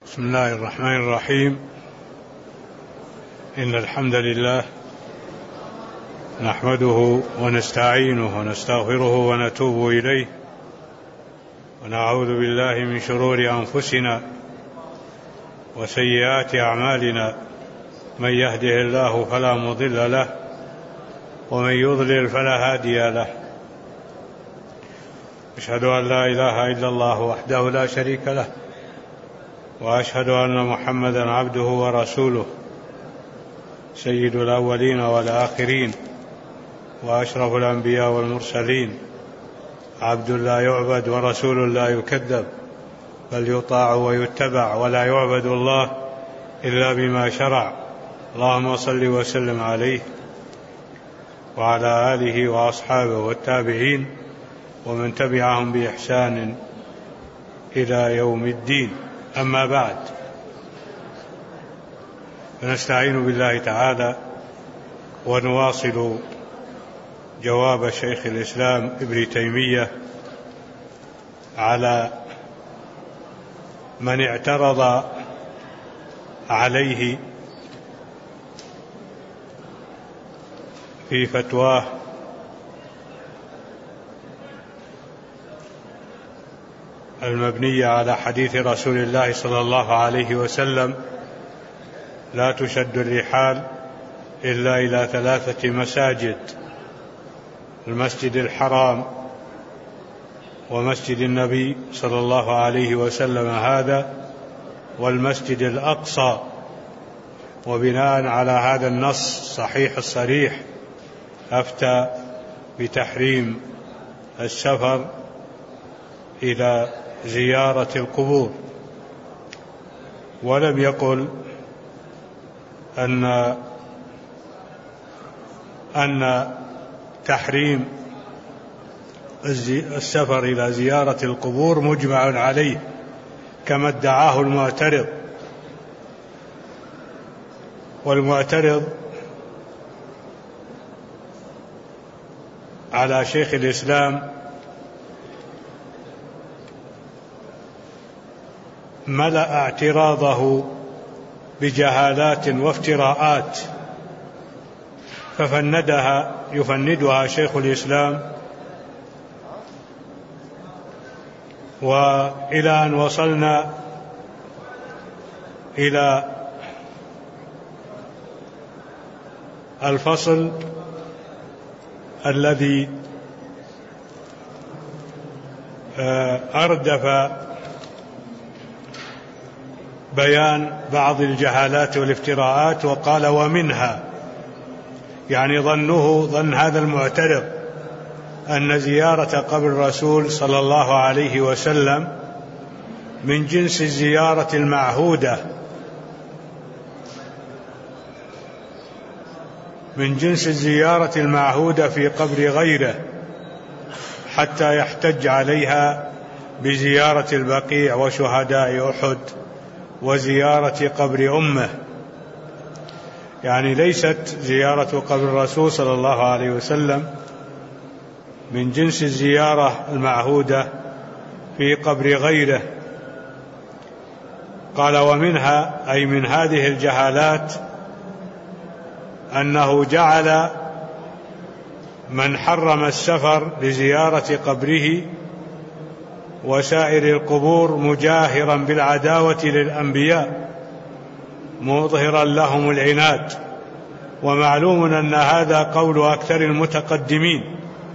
بسم الله الرحمن الرحيم. إن الحمد لله نحمده ونستعينه ونستغفره ونتوب إليه، ونعوذ بالله من شرور أنفسنا وسيئات أعمالنا، من يهده الله فلا مضل له ومن يضلل فلا هادي له. أشهد أن لا إله إلا الله وحده لا شريك له، وأشهد أن محمدا عبده ورسوله، سيد الأولين والآخرين وأشرف الأنبياء والمرسلين، عبد لا يعبد ورسول لا يكذب، بل يطاع ويتبع، ولا يعبد الله إلا بما شرع. اللهم صل وسلم عليه وعلى آله وأصحابه والتابعين ومن تبعهم بإحسان إلى يوم الدين. أما بعد، فنستعين بالله تعالى ونواصل جواب شيخ الإسلام ابن تيمية على من اعترض عليه في فتواه المبنية على حديث رسول الله صلى الله عليه وسلم: لا تشد الرحال إلا إلى 3 مساجد: المسجد الحرام، ومسجد النبي صلى الله عليه وسلم هذا، والمسجد الأقصى. وبناء على هذا النص صحيح الصريح أفتى بتحريم السفر إلى زيارة القبور، ولم يقل أن تحريم السفر إلى زيارة القبور مجمع عليه كما ادعاه المعترض. والمعترض على شيخ الإسلام ملأ اعتراضه بجهالات وافتراءات، يفندها شيخ الإسلام، وإلى أن وصلنا إلى الفصل الذي أردف بيان بعض الجهالات والافتراءات، وقال: ومنها، يعني ظن هذا المعترض أن زيارة قبر الرسول صلى الله عليه وسلم من جنس الزيارة المعهودة، من جنس الزيارة المعهودة في قبر غيره، حتى يحتج عليها بزيارة البقيع وشهداء أحد وزيارة قبر أمه. يعني ليست زيارة قبر الرسول صلى الله عليه وسلم من جنس الزيارة المعهودة في قبر غيره. قال: ومنها، أي من هذه الجهالات، أنه جعل من حرم السفر لزيارة قبره وسائر القبور مجاهرا بالعداوة للأنبياء، مظهرا لهم العناد. ومعلوم أن هذا قول أكثر المتقدمين،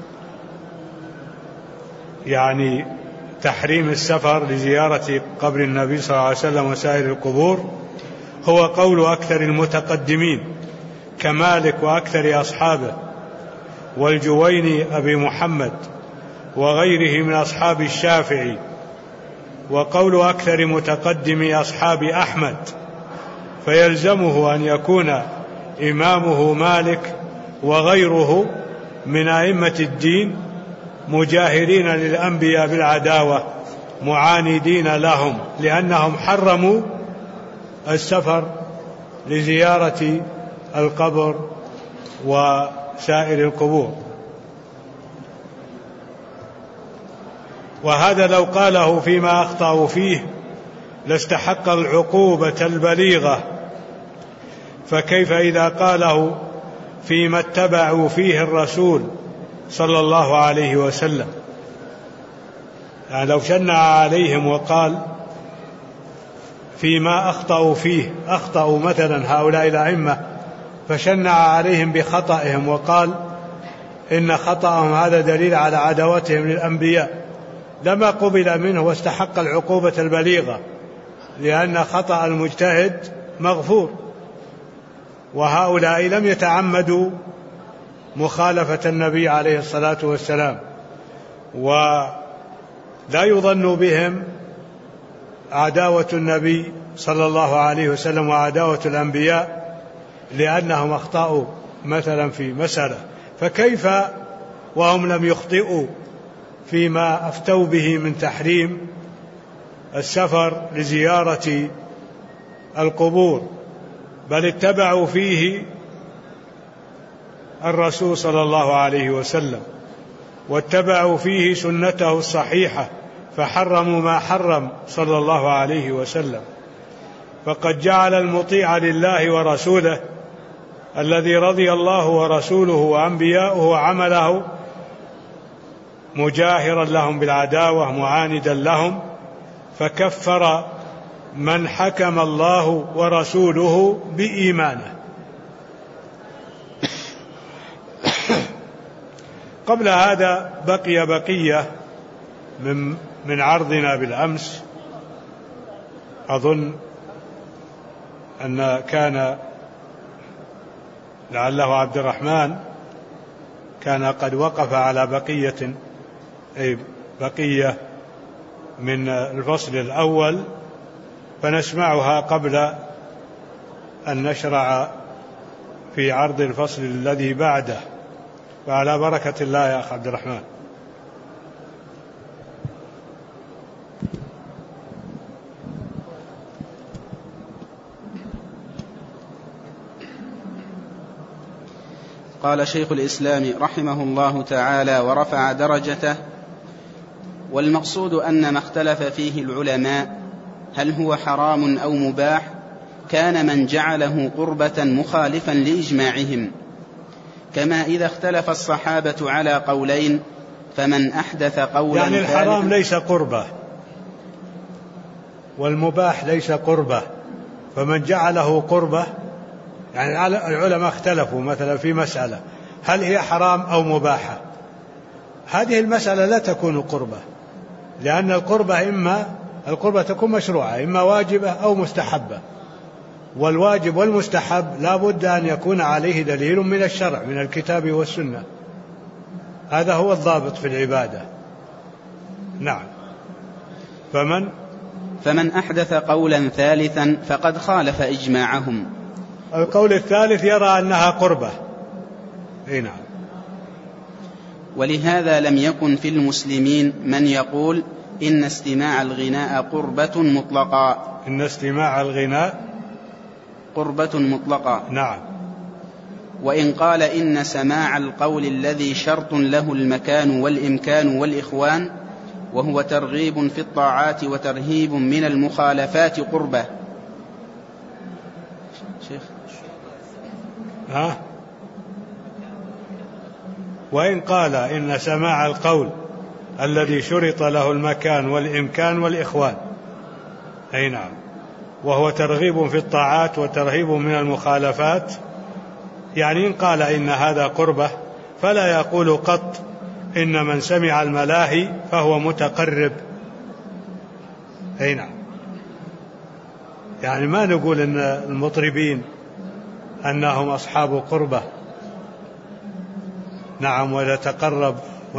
يعني تحريم السفر لزيارة قبر النبي صلى الله عليه وسلم وسائر القبور هو قول أكثر المتقدمين كمالك وأكثر أصحابه والجويني أبي محمد وغيره من أصحاب الشافعي، وقول أكثر متقدمي أصحاب أحمد، فيلزمه أن يكون إمامه مالك وغيره من أئمة الدين مجاهرين للأنبياء بالعداوة، معاندين لهم، لأنهم حرموا السفر لزيارة القبر وسائر القبور. وهذا لو قاله فيما أخطأوا فيه لاستحق العقوبة البليغة، فكيف إذا قاله فيما اتبعوا فيه الرسول صلى الله عليه وسلم؟ يعني لو شنع عليهم وقال فيما أخطأوا فيه، أخطأوا مثلا هؤلاء الأئمة فشنع عليهم بخطئهم وقال إن خطأهم هذا دليل على عداوتهم للأنبياء، لما قبل منه واستحق العقوبة البليغة، لأن خطأ المجتهد مغفور، وهؤلاء لم يتعمدوا مخالفة النبي عليه الصلاة والسلام، ولا يظن بهم عداوة النبي صلى الله عليه وسلم وعداوة الأنبياء لأنهم أخطأوا مثلا في مسألة، فكيف وهم لم يخطئوا فيما أفتوا به من تحريم السفر لزيارة القبور، بل اتبعوا فيه الرسول صلى الله عليه وسلم واتبعوا فيه سنته الصحيحة، فحرموا ما حرم صلى الله عليه وسلم. فقد جعل المطيع لله ورسوله الذي رضي الله ورسوله وأنبياؤه عمله مجاهرا لهم بالعداوة معاندا لهم، فكفر من حكم الله ورسوله بإيمانه. قبل هذا بقية من عرضنا بالأمس، أظن أن كان لعله عبد الرحمن كان قد وقف على بقية من الفصل الأول، فنسمعها قبل أن نشرع في عرض الفصل الذي بعده، وعلى بركة الله يا أخ عبد الرحمن. قال شيخ الإسلام رحمه الله تعالى ورفع درجته: والمقصود أن ما اختلف فيه العلماء هل هو حرام أو مباح كان من جعله قربة مخالفا لإجماعهم، كما إذا اختلف الصحابة على قولين فمن أحدث قولا يعني الحرام ليس قربة والمباح ليس قربة، فمن جعله قربة، يعني العلماء اختلفوا مثلا في مسألة هل هي حرام أو مباحة، هذه المسألة لا تكون قربة، لأن القربة تكون مشروعة، إما واجبة أو مستحبة، والواجب والمستحب لا بد أن يكون عليه دليل من الشرع من الكتاب والسنة، هذا هو الضابط في العبادة. نعم. فمن أحدث قولا ثالثا فقد خالف إجماعهم. القول الثالث يرى أنها قربة. نعم. ولهذا لم يكن في المسلمين من يقول إن استماع الغناء قربة مطلقا. إن استماع الغناء قربة مطلقا. نعم. وإن قال إن سماع القول الذي شرط له المكان والإمكان والإخوان وهو ترغيب في الطاعات وترهيب من المخالفات قربة. شيخ. وإن قال إن سماع القول الذي شرط له المكان والإمكان والإخوان، أي نعم، وهو ترغيب في الطاعات وترهيب من المخالفات، يعني إن قال إن هذا قربة فلا يقول قط إن من سمع الملاهي فهو متقرب. أي نعم. يعني ما نقول إن المطربين أنهم أصحاب قربة، نعم، ونتقرب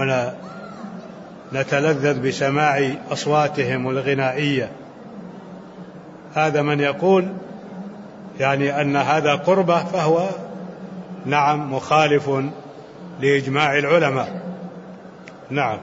ونتلذذ بسماع أصواتهم الغنائية، هذا من يقول يعني أن هذا قربة فهو نعم مخالف لإجماع العلماء. نعم.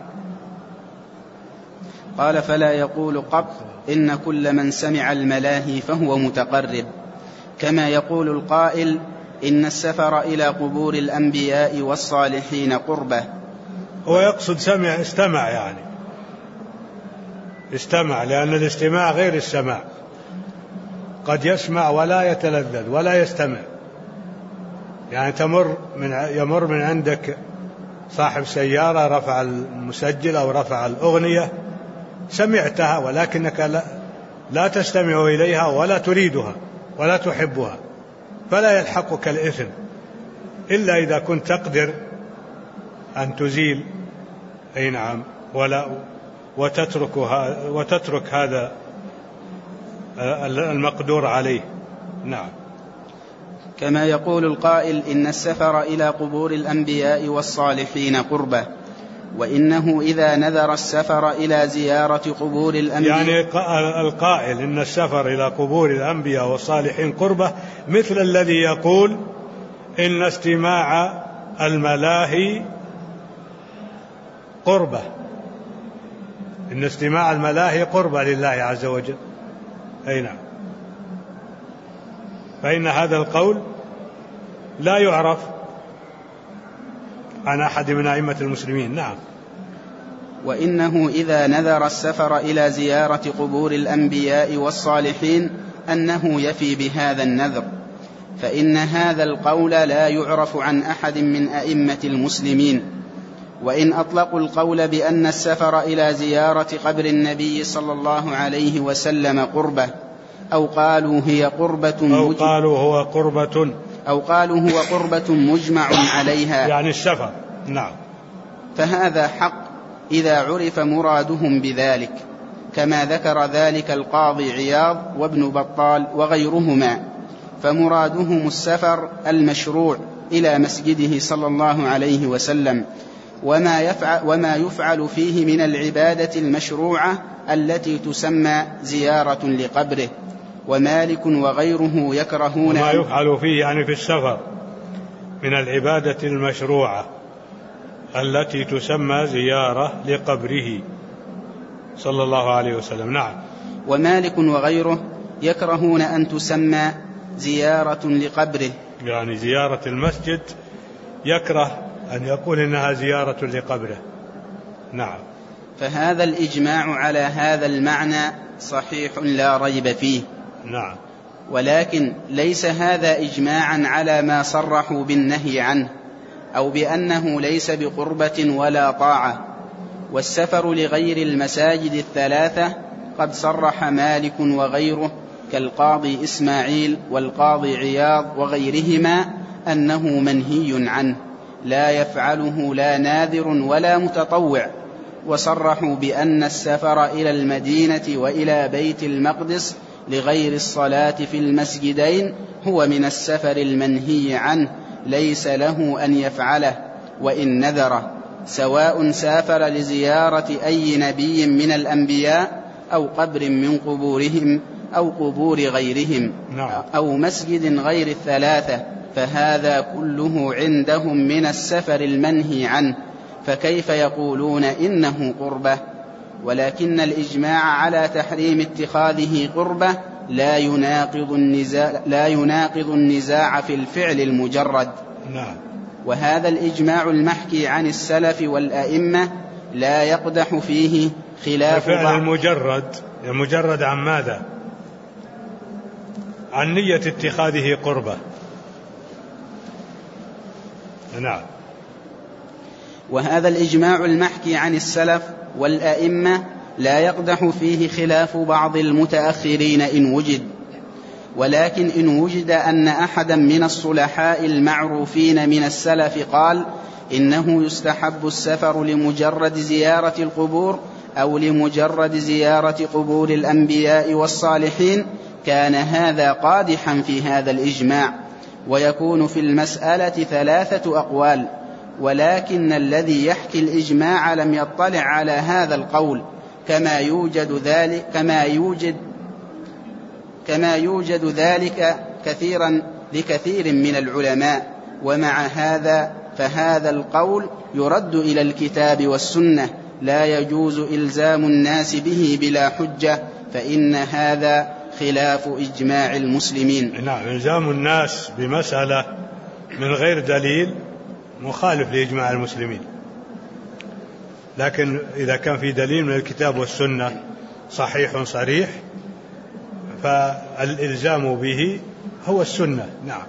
قال فلا يقول قط إن كل من سمع الملاهي فهو متقرب، كما يقول القائل إن السفر إلى قبور الأنبياء والصالحين قربة. هو يقصد استمع، يعني استمع، لأن الاستماع غير السماع، قد يسمع ولا يتلذذ ولا يستمع. يعني يمر من عندك صاحب سيارة رفع المسجل أو رفع الأغنية، سمعتها ولكنك لا تستمع إليها ولا تريدها ولا تحبها، فلا يلحقك الإثم إلا إذا كنت تقدر أن تزيل وتترك هذا المقدور عليه. نعم. كما يقول القائل: إن السفر إلى قبور الأنبياء والصالحين قربة، وإنه إذا نذر السفر إلى زيارة قبور الأنبياء، يعني القائل إن السفر إلى قبور الأنبياء والصالحين قربة مثل الذي يقول إن استماع الملاهي قربة، إن استماع الملاهي قربة لله عز وجل. أي نعم. فإن هذا القول لا يعرف عن أحد من أئمة المسلمين. نعم. وإنه إذا نذر السفر إلى زيارة قبور الأنبياء والصالحين أنه يفي بهذا النذر، فإن هذا القول لا يعرف عن أحد من أئمة المسلمين. وإن أطلقوا القول بأن السفر إلى زيارة قبر النبي صلى الله عليه وسلم قربة، أو قالوا هو قربة مجمع عليها، يعني السفر. نعم. فهذا حق إذا عرف مرادهم بذلك، كما ذكر ذلك القاضي عياض وابن بطال وغيرهما، فمرادهم السفر المشروع إلى مسجده صلى الله عليه وسلم، وما يفعل فيه من العبادة المشروعة التي تسمى زيارة لقبره. ومالك وغيره يكرهون ما يفعل فيه يعني في السفر من العبادة المشروعة التي تسمى زيارة لقبره صلى الله عليه وسلم. نعم. ومالك وغيره يكرهون أن تسمى زيارة لقبره، يعني زيارة المسجد يكره أن يقول إنها زيارة لقبره. نعم. فهذا الإجماع على هذا المعنى صحيح لا ريب فيه. نعم. ولكن ليس هذا إجماعا على ما صرحوا بالنهي عنه، أو بأنه ليس بقربة ولا طاعة. والسفر لغير المساجد الثلاثة قد صرح مالك وغيره كالقاضي إسماعيل والقاضي عياض وغيرهما أنه منهي عنه، لا يفعله لا ناذر ولا متطوع. وصرحوا بأن السفر إلى المدينة وإلى بيت المقدس لغير الصلاة في المسجدين هو من السفر المنهي عنه، ليس له أن يفعله وإن نذره، سواء سافر لزيارة أي نبي من الأنبياء أو قبر من قبورهم أو قبور غيرهم أو مسجد غير الثلاثة، فهذا كله عندهم من السفر المنهي عنه، فكيف يقولون إنه قربة؟ ولكن الإجماع على تحريم اتخاذه قربة لا يناقض النزاع في الفعل المجرد. نعم. وهذا الإجماع المحكي عن السلف والأئمة لا يقدح فيه خلاف الفعل المجرد عن ماذا؟ عن نية اتخاذه قربة. نعم. وهذا الإجماع المحكي عن السلف والأئمة لا يقدح فيه خلاف بعض المتأخرين إن وجد، ولكن إن وجد أن أحدا من الصلحاء المعروفين من السلف قال إنه يستحب السفر لمجرد زيارة القبور أو لمجرد زيارة قبور الأنبياء والصالحين، كان هذا قادحا في هذا الإجماع. ويكون في المسألة ثلاثة أقوال، ولكن الذي يحكي الإجماع لم يطلع على هذا القول، كما يوجد ذلك لكثير من العلماء. ومع هذا فهذا القول يرد إلى الكتاب والسنة، لا يجوز إلزام الناس به بلا حجة، فإن هذا خلاف إجماع المسلمين. نعم. إلزام الناس بمسألة من غير دليل مخالف لإجماع المسلمين، لكن إذا كان في دليل من الكتاب والسنة صحيح صريح فالإلزام به هو السنة. نعم.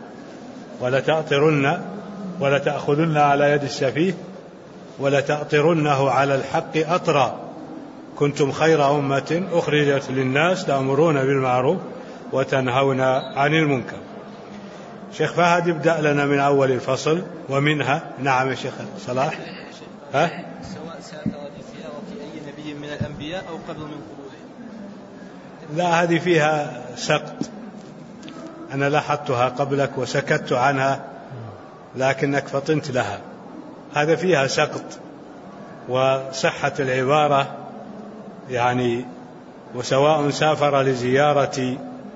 ولا تأخذن على يد السفيه ولا تأطرنه على الحق أطرا كنتم خير أمة أخرجت للناس تأمرون بالمعروف وتنهون عن المنكر. شيخ فهد يبدأ لنا من أول الفصل ومنها. نعم يا شيخ صلاح. سواء سأتى بزيارة أي نبي من الأنبياء أو قبل من قبوله. لا، هذه فيها سقط، أنا لاحظتها قبلك وسكت عنها لكنك فطنت لها. هذا فيها سقط، وصحة العبارة يعني وسواء سافر لزيارة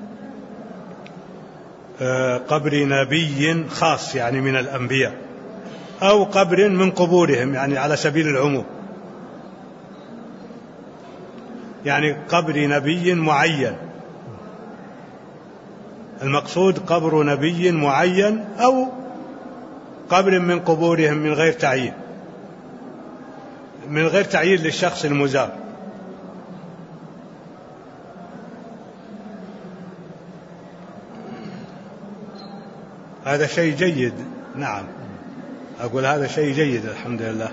قبر نبي خاص يعني من الأنبياء أو قبر من قبورهم يعني على سبيل العموم، يعني قبر نبي معين، المقصود قبر نبي معين أو قبر من قبورهم من غير تعيين للشخص المزار. هذا شيء جيد. نعم، أقول هذا شيء جيد الحمد لله.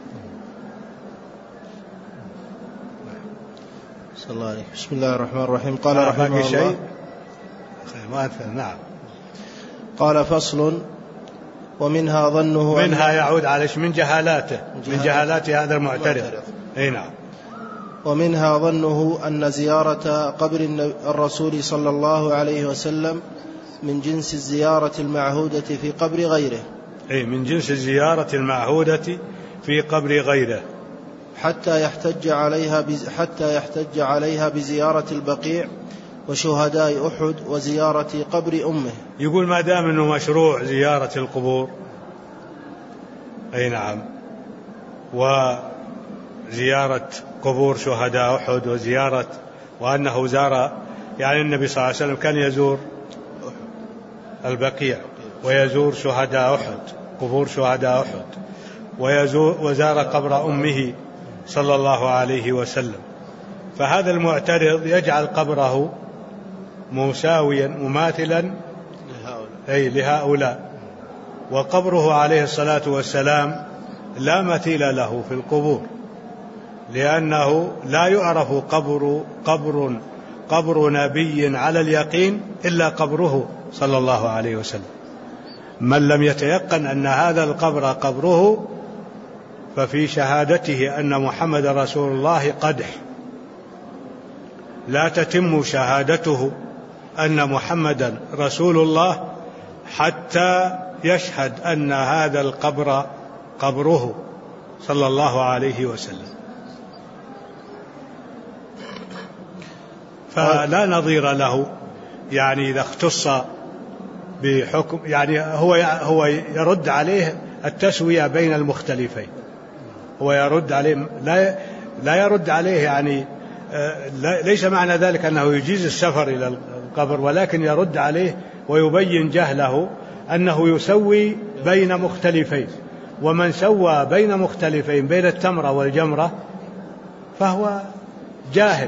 صلى الله عليه. بسم الله الرحمن الرحيم. قال رحمه الله. نعم. قال فصل. ومنها ظنه منها يعود على من جهالاته، من جهالات هذا المعترض. اي نعم. ومنها ظنه أن زيارة قبر الرسول صلى الله عليه وسلم من جنس الزيارة المعهودة في قبر غيره. أي من جنس الزيارة المعهودة في قبر غيره، حتى يحتج عليها بزيارة البقيع وشهداء أحد وزيارة قبر أمه. يقول ما دام أنه مشروع زيارة القبور، أي نعم، وزيارة قبور شهداء أحد وأنه زار، يعني النبي صلى الله عليه وسلم كان يزور البقيع ويزور شهداء أحد، قبور شهداء أحد، وزار قبر أمه صلى الله عليه وسلم. فهذا المعترض يجعل قبره مساويا مماثلا لهؤلاء، وقبره عليه الصلاة والسلام لا مثيل له في القبور، لأنه لا يعرف قبر نبي على اليقين إلا قبره صلى الله عليه وسلم. من لم يتيقن أن هذا القبر قبره ففي شهادته أن محمد رسول الله قدح، لا تتم شهادته أن محمدا رسول الله حتى يشهد أن هذا القبر قبره صلى الله عليه وسلم. فلا نظير له، يعني إذا اختص بحكم، يعني هو يرد عليه التسوية بين المختلفين، هو يرد عليه لا يرد عليه، يعني ليس معنى ذلك أنه يجيز السفر إلى القبر، ولكن يرد عليه ويبين جهله أنه يسوي بين مختلفين، ومن سوى بين مختلفين بين التمرة والجمرة فهو جاهل.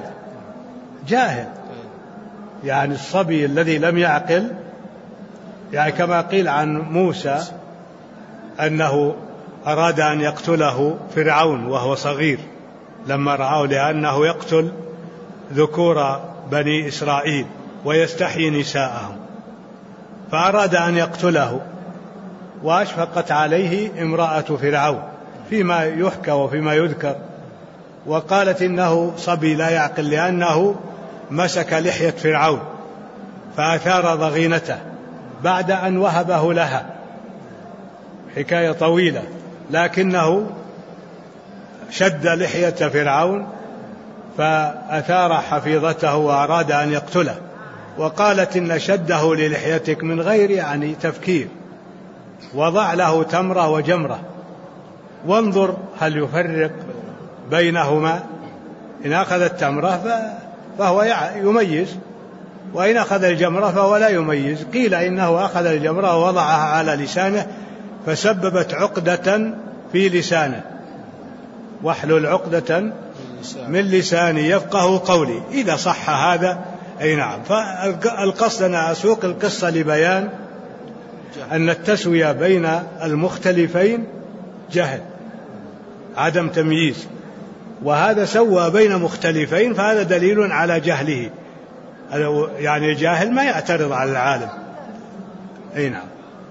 يعني الصبي الذي لم يعقل، يعني كما قيل عن موسى أنه أراد أن يقتله فرعون وهو صغير لما رآه، لأنه يقتل ذكور بني إسرائيل ويستحيي نساءهم، فأراد أن يقتله، وأشفقت عليه امرأة فرعون فيما يحكى وفيما يذكر، وقالت إنه صبي لا يعقل، لأنه مسك لحية فرعون فأثار ضغينته بعد أن وهبه لها، حكاية طويلة، لكنه شد لحية فرعون فأثار حفيظته وأراد أن يقتله، وقالت إن شده للحيتك من غير يعني تفكير، وضع له تمرة وجمرة وانظر هل يفرق بينهما، إن أخذ التمرة فهو يميز، وإن أخذ الجمرة فهو لا يميز. قيل إنه أخذ الجمرة ووضعها على لسانه فسببت عقدة في لسانه، واحلل عقدة من لساني يفقه قولي. إذا صح هذا أي نعم. فالقصد أنا أسوق القصة لبيان أن التسوية بين المختلفين جهل، عدم تمييز، وهذا سوى بين مختلفين، فهذا دليل على جهله. يعني الجاهل ما يعترض على العالم. أي نعم.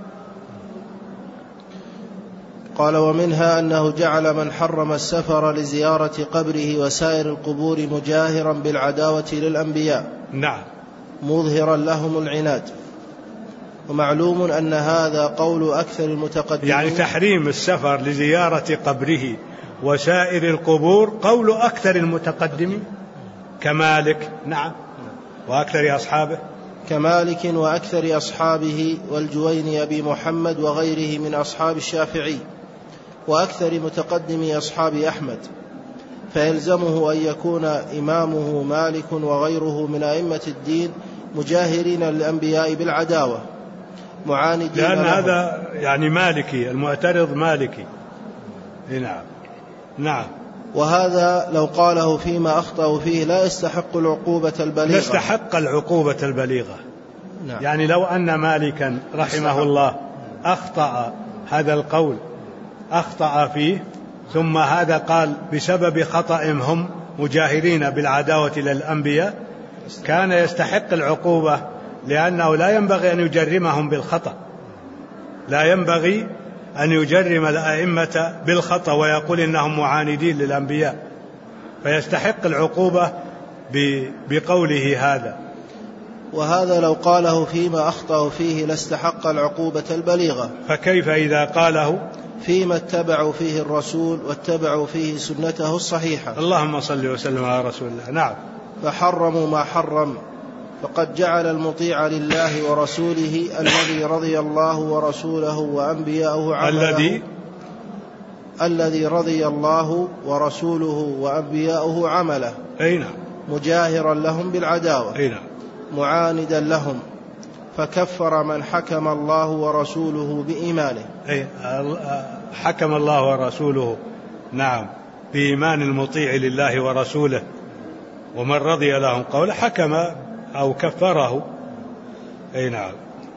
قال: ومنها أنه جعل من حرم السفر لزيارة قبره وسائر القبور مجاهرا بالعداوة للأنبياء، نعم، مظهرا لهم العناد. ومعلوم أن هذا قول أكثر المتقدمين، يعني تحريم السفر لزيارة قبره وسائر القبور قول أكثر المتقدمين كمالك، نعم، وأكثر أصحابه، كمالك وأكثر أصحابه والجويني أبي محمد وغيره من أصحاب الشافعي وأكثر متقدمي أصحاب أحمد. فيلزمه أن يكون إمامه مالك وغيره من أئمة الدين مجاهرين للأنبياء بالعداوة معاندين لأن لهم. هذا يعني مالكي، المعترض مالكي. نعم نعم. وهذا لو قاله فيما أخطأوا فيه لا يستحق العقوبة البليغة. يستحق العقوبة البليغة. نعم. يعني لو أن مالكا رحمه الله أخطأ هذا القول، أخطأ فيه، ثم هذا قال بسبب خطأهم هم مجاهرين بالعداوة للأنبياء، كان يستحق العقوبة، لأنه لا ينبغي أن يجرمهم بالخطأ، لا ينبغي أن يجرم الأئمة بالخطأ ويقول إنهم معاندين للأنبياء، فيستحق العقوبة بقوله هذا. وهذا لو قاله فيما أخطأوا فيه لاستحق العقوبة البليغة، فكيف إذا قاله فيما اتبعوا فيه الرسول واتبعوا فيه سنته الصحيحة؟ اللهم صل وسلم على رسول الله. نعم. فحرموا ما حرم، فقد جعل المطيع لله ورسوله الذي رضي الله ورسوله وأنبياؤه عمله، الذي رضي الله ورسوله وأنبياؤه عمله، أي نعم، مجاهرا لهم بالعداوة، أي نعم، معاندا لهم، فكفر من حكم الله ورسوله بإيمانه. أي حكم الله ورسوله، نعم، بإيمان المطيع لله ورسوله، ومن رضي لهم قول حكم أو كفره. أي نعم.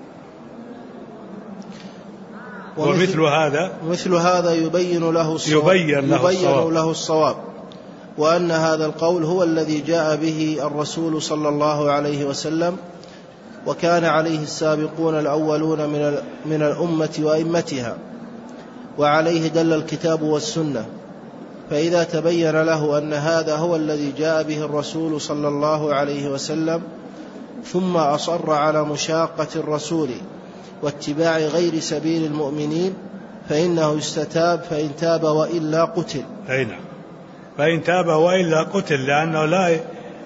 ومثل هذا يبين له الصواب، وأن هذا القول هو الذي جاء به الرسول صلى الله عليه وسلم، وكان عليه السابقون الأولون من الأمة وأئمتها، وعليه دل الكتاب والسنة. فإذا تبين له أن هذا هو الذي جاء به الرسول صلى الله عليه وسلم، ثم أصر على مشاقة الرسول واتباع غير سبيل المؤمنين، فإنه يستتاب، فإن تاب وإلا قتل. أي نعم، فإن تاب وإلا قتل، لأنه لا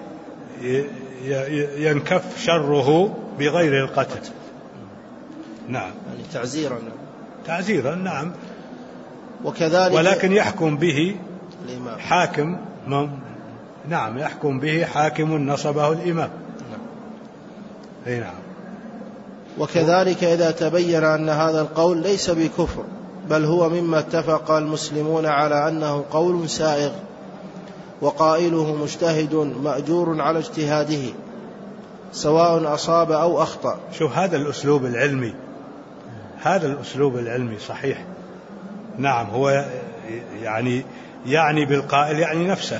ينكف شره بغير القتل. نعم، يعني تعزيرا. نعم. وكذلك ولكن يحكم به الإمام حاكم. نعم، يحكم به حاكم نصبه الإمام. أي نعم. وكذلك إذا تبين أن هذا القول ليس بكفر، بل هو مما اتفق المسلمون على أنه قول سائغ، وقائله مجتهد مأجور على اجتهاده سواء أصاب أو أخطأ. شوف هذا الأسلوب العلمي، هذا الأسلوب العلمي صحيح. نعم، هو يعني بالقائل يعني نفسه.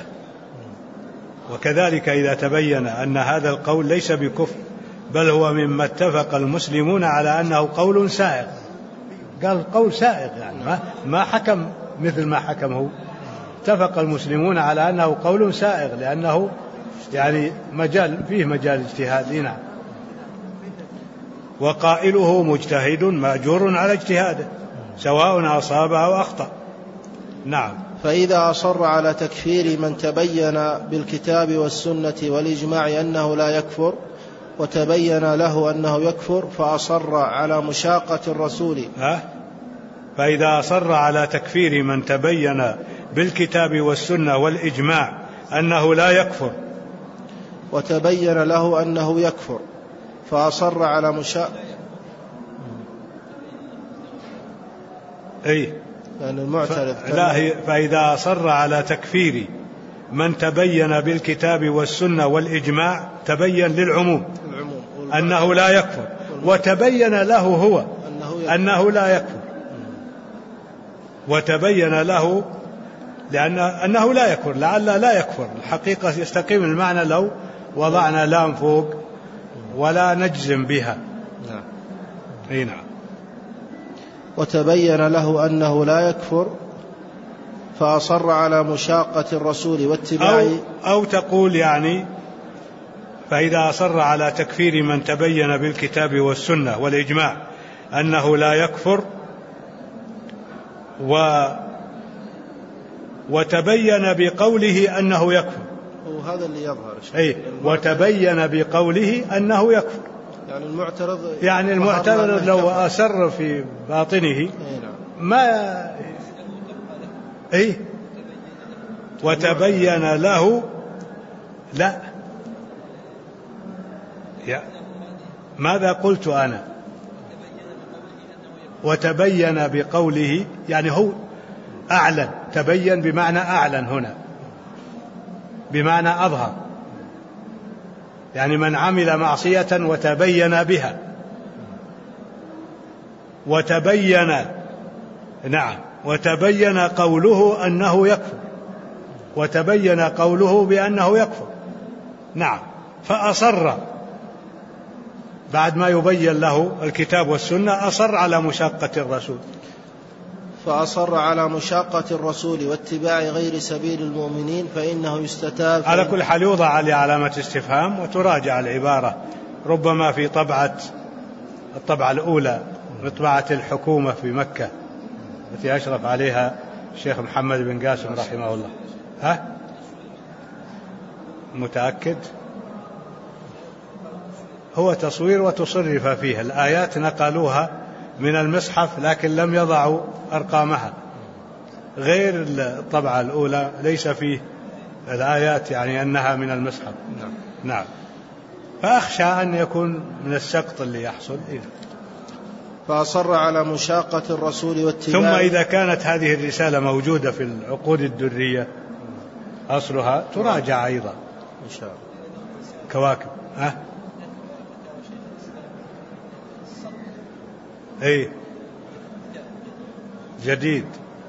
وكذلك إذا تبين أن هذا القول ليس بكفر، بل هو مما اتفق المسلمون على أنه قول سائغ، قال قول سائغ، يعني ما حكم مثل ما حكمه، اتفق المسلمون على أنه قول سائغ، لأنه يعني فيه مجال اجتهاد. نعم. وقائله مجتهد مأجور على اجتهاده سواء أصاب أو أخطأ. نعم. فإذا أصر على تكفير من تبين بالكتاب والسنة والإجماع أنه لا يكفر، وتبين له أنه يكفر، فأصر على مشاقة الرسول. فإذا أصر على تكفير من تبين بالكتاب والسنة والإجماع أنه لا يكفر، وتبين له أنه يكفر، فأصر على أي يعني المعترض فإذا أصر على تكفير من تبين بالكتاب والسنة والإجماع تبين للعموم أنه لا يكفر، وتبين له هو أنه لا يكفر، وتبين له أنه لا يكفر، لعل لا يكفر. الحقيقة يستقيم المعنى لو وضعنا لام فوق ولا نجزم بها. نعم. وتبين له أنه لا يكفر فأصر على مشاقة الرسول واتباعه، أو تقول يعني فإذا أصر على تكفير من تبين بالكتاب والسنة والإجماع أنه لا يكفر وتبين بقوله أنه يكفر، وهذا اللي يظهر وتبين بقوله أنه يكفر، يعني المعترض لو أسر في باطنه ما وتبين له لا ماذا قلت أنا؟ وتبين بقوله يعني هو أعلن، تبين بمعنى أعلن هنا، بمعنى أظهر، يعني من عمل معصية وتبين بها، وتبين نعم، وتبين قوله أنه يكفر، وتبين قوله بأنه يكفر، نعم. فأصر بعد ما يبين له الكتاب والسنة أصر على مشاقة الرسول، فأصر على مشاقة الرسول واتباع غير سبيل المؤمنين فإنه يستتاب. على كل حال يوضع عليه علامة استفهام وتراجع العبارة، ربما في الطبعة الأولى مطبعة الحكومة في مكة التي أشرف عليها الشيخ محمد بن قاسم رحمه الله. متأكد؟ هو تصوير وتصرف فيه، الآيات نقلوها من المصحف لكن لم يضعوا أرقامها، غير الطبعة الأولى ليس فيه الآيات يعني أنها من المصحف. نعم. فأخشى أن يكون من السقط اللي يحصل. فأصر على مشاقة الرسول واتباعه. ثم إذا كانت هذه الرسالة موجودة في العقود الدرية أصلها تراجع أيضا إن شاء الله. كواكب جديد.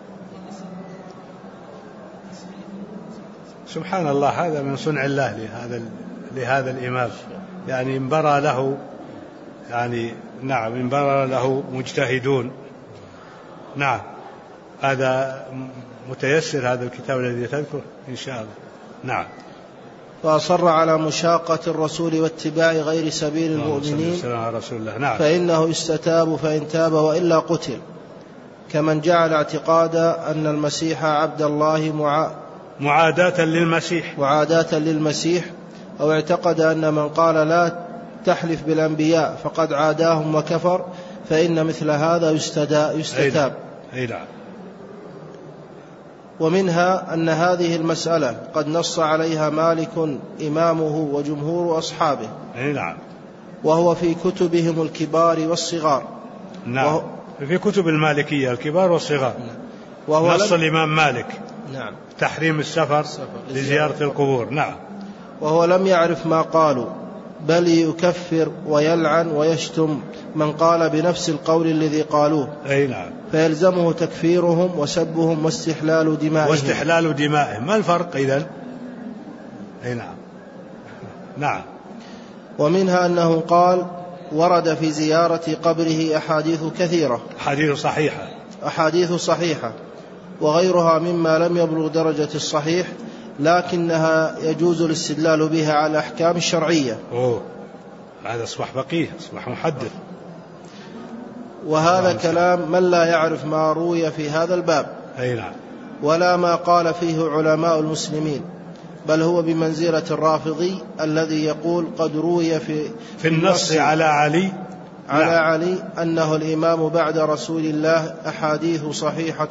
سبحان الله، هذا من صنع الله لهذا الإمام، يعني انبرى له، يعني نعم انبرى له مجتهدون. نعم، هذا متيسر هذا الكتاب الذي تذكر إن شاء الله. نعم. فأصر على مشاقة الرسول واتباع غير سبيل المؤمنين نعم. فإنه يستتاب فإن تاب وإلا قتل، كمن جعل اعتقاد أن المسيح عبد الله معاداة للمسيح، أو اعتقد أن من قال لا تحلف بالأنبياء فقد عاداهم وكفر، فإن مثل هذا يستتاب. ومنها أن هذه المسألة قد نص عليها مالك إمامه وجمهور أصحابه، وهو في كتبهم الكبار والصغار. نعم، في كتب المالكية الكبار والصغار. نص الإمام مالك تحريم السفر لزيارة القبور. نعم. وهو لم يعرف ما قالوا، بل يكفر ويلعن ويشتم من قال بنفس القول الذي قالوه. نعم. فيلزمه تكفيرهم وسبهم واستحلال دمائهم. ما الفرق إذن؟ نعم. نعم. ومنها أنه قال ورد في زيارة قبره أحاديث كثيرة، أحاديث صحيحة وغيرها مما لم يبلغ درجة الصحيح، لكنها يجوز الاستدلال بها على الأحكام الشرعية. هذا أصبح فقيه، أصبح محدث. وهذا كلام من لا يعرف ما روي في هذا الباب ولا ما قال فيه علماء المسلمين، بل هو بمنزلة الرافضي الذي يقول قد روي في النص على علي أنه الإمام بعد رسول الله أحاديث صحيحة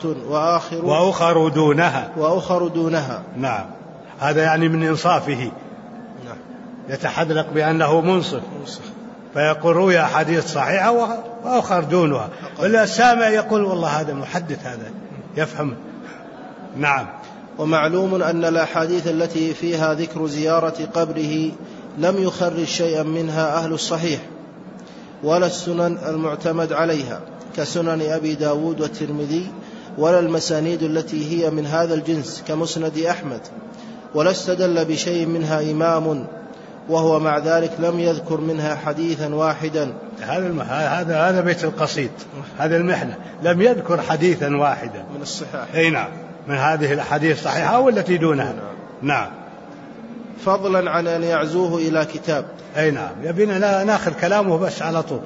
وأخر دونها. نعم. هذا يعني من إنصافه، يتحدث بأنه منصف، فيقول روي أحاديث صحيحة وأخر دونها، ولا السامع يقول والله هذا محدث، هذا يفهم. نعم. ومعلوم أن الأحاديث التي فيها ذكر زيارة قبره لم يخرج شيئا منها أهل الصحيح ولا السنن المعتمد عليها كسنن أبي داود والترمذي، ولا المسانيد التي هي من هذا الجنس كمسند أحمد، ولا استدل بشيء منها إمام وهو مع ذلك لم يذكر منها حديثا واحدا. هذا بيت القصيد، هذا المحنة، لم يذكر حديثا واحدا من الصحاح. أي نعم، من هذه الحديث الصحيحة والتي دونها. نعم. فضلا عن أن يعزوه إلى كتاب. أي نعم، يبينا ناخذ كلامه بس على طول.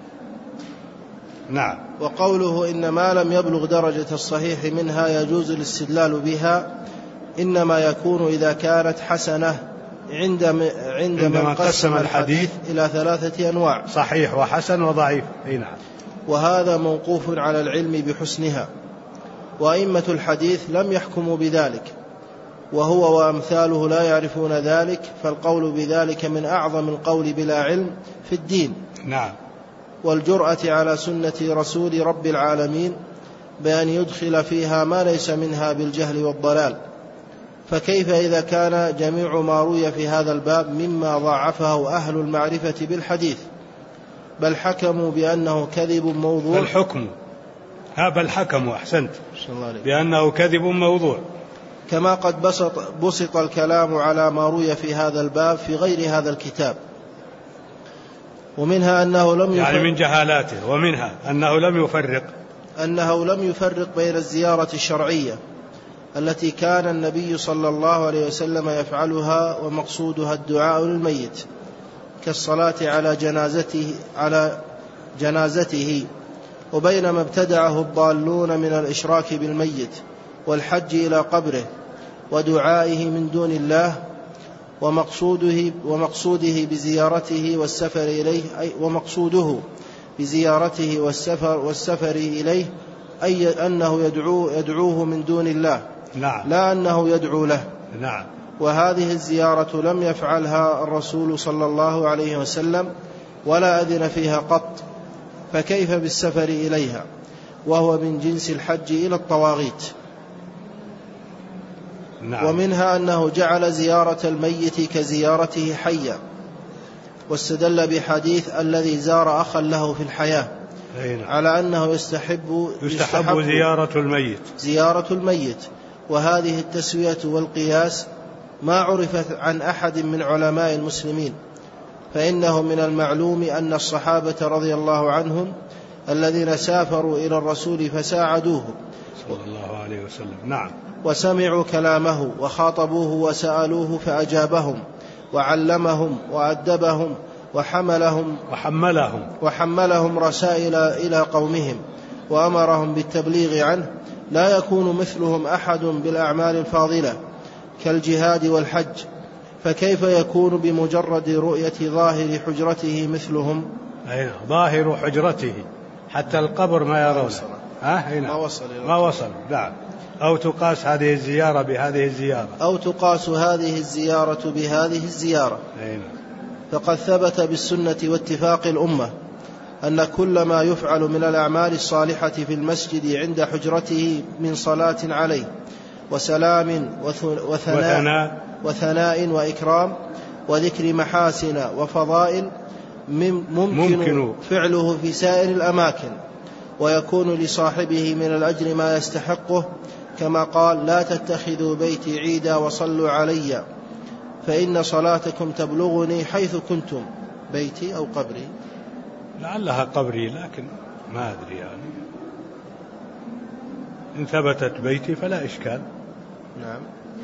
نعم. وقوله إن ما لم يبلغ درجة الصحيح منها يجوز الاستدلال بها إنما يكون إذا كانت حسنة عندما قسم الحديث إلى 3 أنواع: صحيح وحسن وضعيف. أي نعم. وهذا موقوف على العلم بحسنها، وأئمة الحديث لم يحكموا بذلك، وهو وأمثاله لا يعرفون ذلك، فالقول بذلك من أعظم القول بلا علم في الدين. نعم. والجرأة على سنة رسول رب العالمين بأن يدخل فيها ما ليس منها بالجهل والضلال. فكيف إذا كان جميع ما روي في هذا الباب مما ضعفه أهل المعرفة بالحديث، بل حكموا بأنه كذب موضوع. بل حكموا أحسنت بأنه كذب موضوع، كما قد بسط الكلام على ما روي في هذا الباب في غير هذا الكتاب. ومنها أنه لم يفرق، يعني من جهالاته، ومنها أنه لم يفرق بين الزيارة الشرعية التي كان النبي صلى الله عليه وسلم يفعلها ومقصودها الدعاء للميت كالصلاة على جنازته، وبين ما ابتدعه الضالون من الإشراك بالميت والحج إلى قبره ودعائه من دون الله، ومقصوده بزيارته والسفر إليه، والسفر إليه أي أنه يدعوه من دون الله. نعم. لا أنه يدعو له. نعم. وهذه الزيارة لم يفعلها الرسول صلى الله عليه وسلم ولا أذن فيها قط، فكيف بالسفر إليها وهو من جنس الحج إلى الطواغيت. نعم. ومنها أنه جعل زيارة الميت كزيارته حيا، واستدل بحديث الذي زار أخا له في الحياة على أنه يستحب زيارة الميت. وهذه التسوية والقياس ما عرفت عن أحد من علماء المسلمين، فإنه من المعلوم أن الصحابة رضي الله عنهم الذين سافروا إلى الرسول فساعدوه صلى الله عليه وسلم. نعم. وسمعوا كلامه وخاطبوه وسألوه فأجابهم وعلمهم وأدبهم وحملهم رسائل إلى قومهم وأمرهم بالتبليغ عنه، لا يكون مثلهم أحد بالأعمال الفاضلة كالجهاد والحج، فكيف يكون بمجرد رؤية ظاهر حجرته مثلهم؟ ظاهر حجرته حتى القبر ما يرونه. ما وصل. نعم. أو تقاس هذه الزيارة بهذه الزيارة، أو تقاس هذه الزيارة بهذه الزيارة. فقد ثبت بالسنة واتفاق الأمة أن كل ما يفعل من الأعمال الصالحة في المسجد عند حجرته من صلاة عليه وسلام وثناء وإكرام وذكر محاسن وفضائل ممكن فعله في سائر الأماكن، ويكون لصاحبه من الأجر ما يستحقه، كما قال: لا تتخذوا بيتي عيدا وصلوا علي فإن صلاتكم تبلغني حيث كنتم. بيتي أو قبري؟ لعلها قبري، لكن ما أدري، يعني إن ثبتت بيتي فلا إشكال. نعم.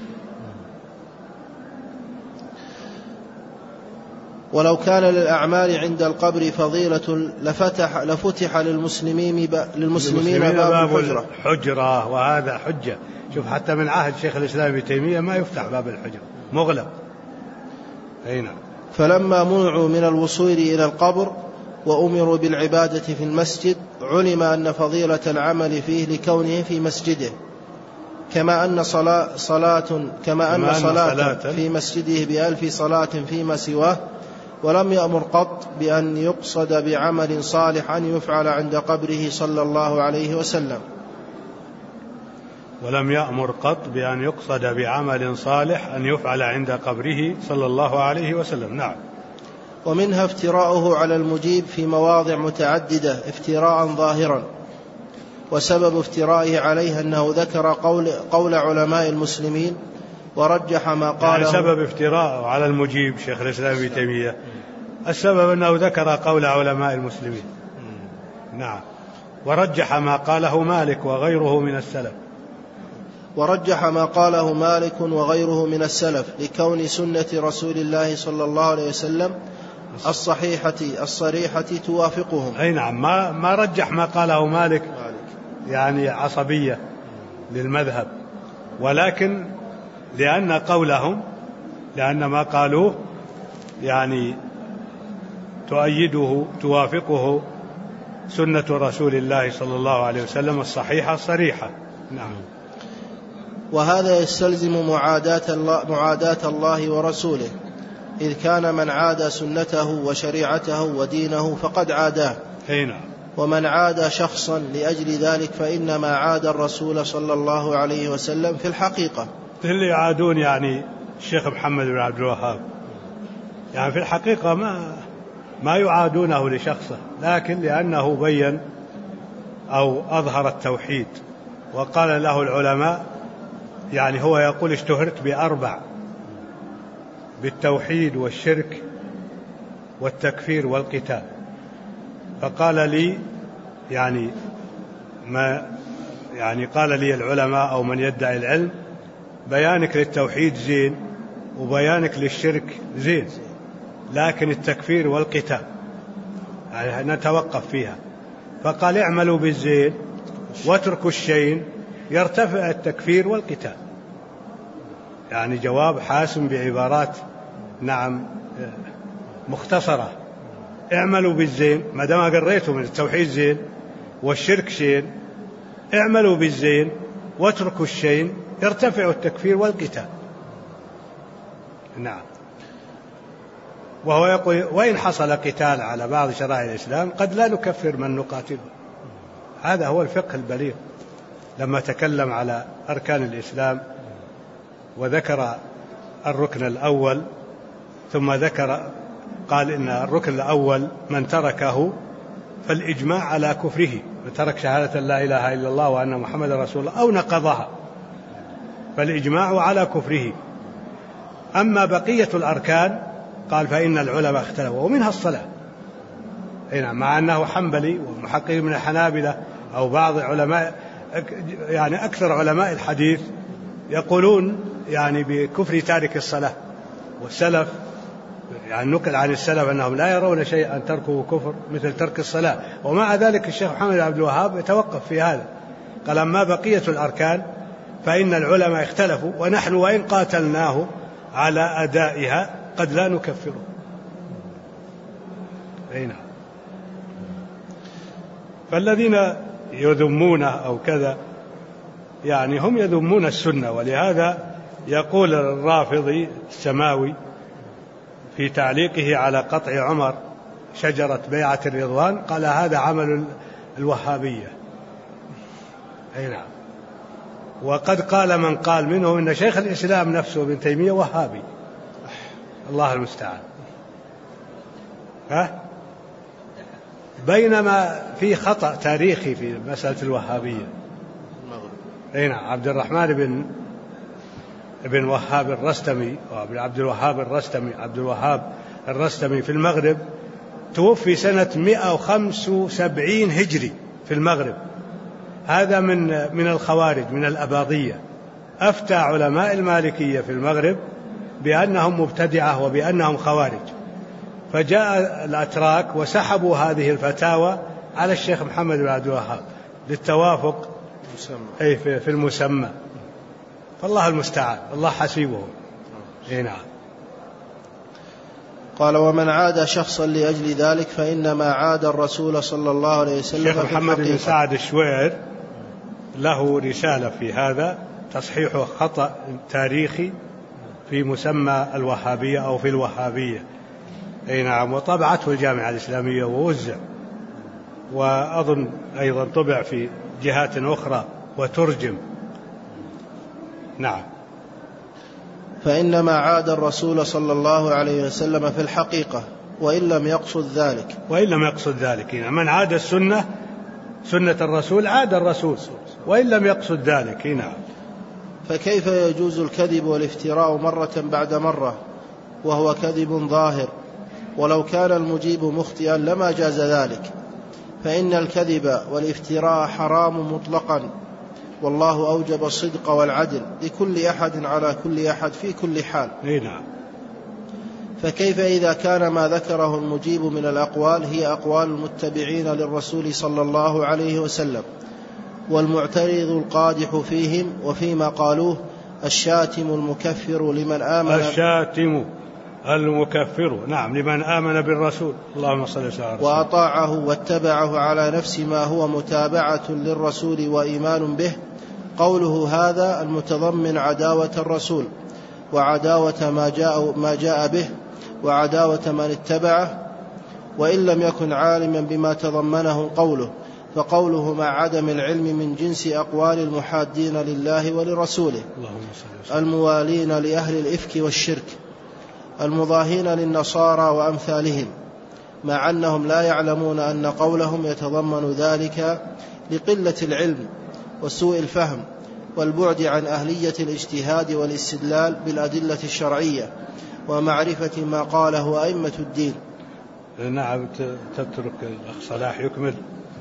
ولو كان للأعمال عند القبر فضيلة لفتح للمسلمين باب الحجرة، وهذا حجة. شوف، حتى من عهد شيخ الإسلام ابن تيمية ما يفتح باب الحجرة، مغلق. نعم. فلما منعوا من الوصول إلى القبر وأمروا بالعبادة في المسجد، علم أن فضيلة العمل فيه لكونه في مسجده، كما أن صلاة في مسجده ب1000 صلاة فيما سواه، ولم يأمر قط بأن يقصد بعمل صالح أن يفعل عند قبره صلى الله عليه وسلم. ولم يأمر قط بأن يقصد بعمل صالح أن يفعل عند قبره صلى الله عليه وسلم. نعم. ومنها افتراؤه على المجيب في مواضع متعددة افتراء ظاهرا، وسبب افترائه عليه أنه ذكر قول علماء المسلمين ورجح ما قاله. يعني سبب افتراءه على المجيب شيخ الإسلام ابن تيمية السبب أنه ذكر قول علماء المسلمين. نعم. ورجح ما قاله مالك وغيره من السلف. ورجح ما قاله مالك وغيره من السلف لكون سنة رسول الله صلى الله عليه وسلم الصحيحة الصريحة توافقهم. أي نعم. ما رجح ما قاله مالك يعني عصبية للمذهب، ولكن لأن ما قالوه يعني تؤيده توافقه سنة رسول الله صلى الله عليه وسلم الصحيحة الصريحة. نعم. وهذا يستلزم معاداة الله ورسوله، إذ كان من عادى سنته وشريعته ودينه فقد عاداه. نعم. ومن عادى شخصا لأجل ذلك فإنما عاد الرسول صلى الله عليه وسلم في الحقيقة. اللي يعادون يعني الشيخ محمد بن عبد الوهاب يعني في الحقيقة ما يعادونه لشخصه، لكن لأنه بين أو أظهر التوحيد وقال له العلماء يعني هو يقول اشتهرت ب4: بالتوحيد والشرك والتكفير والقتال. فقال لي قال لي العلماء أو من يدعي العلم بيانك للتوحيد زين وبيانك للشرك زين، لكن التكفير والقتال يعني نتوقف فيها. فقال اعملوا بالزين واتركوا الشين يرتفع التكفير والقتال. يعني جواب حاسم بعبارات نعم مختصرة. اعملوا بالزين ما دام قريتوا من التوحيد زين والشرك شين، اعملوا بالزين واتركوا الشين يرتفع التكفير والقتال. نعم. وهو يقول وإن حصل قتال على بعض شرائع الإسلام قد لا نكفر من نقاتله. هذا هو الفقه البليغ لما تكلم على أركان الإسلام وذكر الركن الأول، ثم قال إن الركن الأول من تركه فالإجماع على كفره، من ترك شهادة لا إله إلا الله وأن محمد رسول الله أو نقضها فالإجماع على كفره. أما بقية الأركان قال فإن العلماء اختلفوا ومنها الصلاة. مع أنه حنبلي ومحقق من الحنابلة أو بعض علماء يعني أكثر علماء الحديث يقولون يعني بكفر تارك الصلاة، والسلف يعني نقل عن السلف أنهم لا يرون شيئا تركه كفر مثل ترك الصلاة. ومع ذلك الشيخ محمد بن عبد الوهاب يتوقف في هذا، قال أما بقية الأركان فإن العلماء اختلفوا ونحن وإن قاتلناه على أدائها قد لا نكفره. فالذين يذمونه أو كذا يعني هم يذمون السنة. ولهذا يقول الرافضي السماوي في تعليقه على قطع عمر شجرة بيعة الرضوان قال هذا عمل الوهابية. نعم. وقد قال من قال منه إن شيخ الإسلام نفسه ابن تيمية وهابي. الله المستعان. بينما في خطأ تاريخي في مسألة الوهابية. نعم. عبد الرحمن بن وهاب الرستمي عبد الوهاب الرستمي في المغرب توفي سنة 175 هجري في المغرب. هذا من الخوارج من الأباضية. أفتى علماء المالكية في المغرب بأنهم مبتدعة وبأنهم خوارج، فجاء الأتراك وسحبوا هذه الفتاوى على الشيخ محمد بن عبد الوهاب للتوافق في المسمى. فالله المستعان، الله حسيبه. نعم. قال ومن عاد شخصا لأجل ذلك فإنما عاد الرسول صلى الله عليه وسلم. الشيخ محمد بن سعد الشويعر له رسالة في هذا تصحيح خطأ تاريخي في مسمى الوهابية أو في الوهابية. نعم. وطبعته الجامعة الإسلامية ووزع، وأظن أيضا طبع في جهات أخرى وترجم. نعم. فإنما عاد الرسول صلى الله عليه وسلم في الحقيقة وإن لم يقصد ذلك. من عاد السنة سنة الرسول عاد الرسول وإن لم يقصد ذلك. نعم. فكيف يجوز الكذب والافتراء مرة بعد مرة وهو كذب ظاهر؟ ولو كان المجيب مخطئا لما جاز ذلك، فإن الكذب والافتراء حرام مطلقا، والله أوجب الصدق والعدل لكل أحد على كل أحد في كل حال. نعم. فكيف إذا كان ما ذكره المجيب من الأقوال هي أقوال المتبعين للرسول صلى الله عليه وسلم، والمعترض القادح فيهم وفيما قالوه الشاتم المكفر لمن آمن نعم لمن آمن بالرسول اللهم صل وسلم وأطاعه واتبعه على نفس ما هو متابعة للرسول وإيمان به. قوله هذا المتضمن عداوة الرسول وعداوة ما جاء به وعداوة من اتبعه، وإن لم يكن عالما بما تضمنه قوله، فقوله مع عدم العلم من جنس أقوال المحادين لله ولرسوله الموالين لأهل الإفك والشرك المضاهين للنصارى وأمثالهم، مع أنهم لا يعلمون أن قولهم يتضمن ذلك لقلة العلم وسوء الفهم والبعد عن أهلية الاجتهاد والاستدلال بالأدلة الشرعية ومعرفة ما قاله أئمة الدين. نعم. تترك الأخ صلاح يكمل.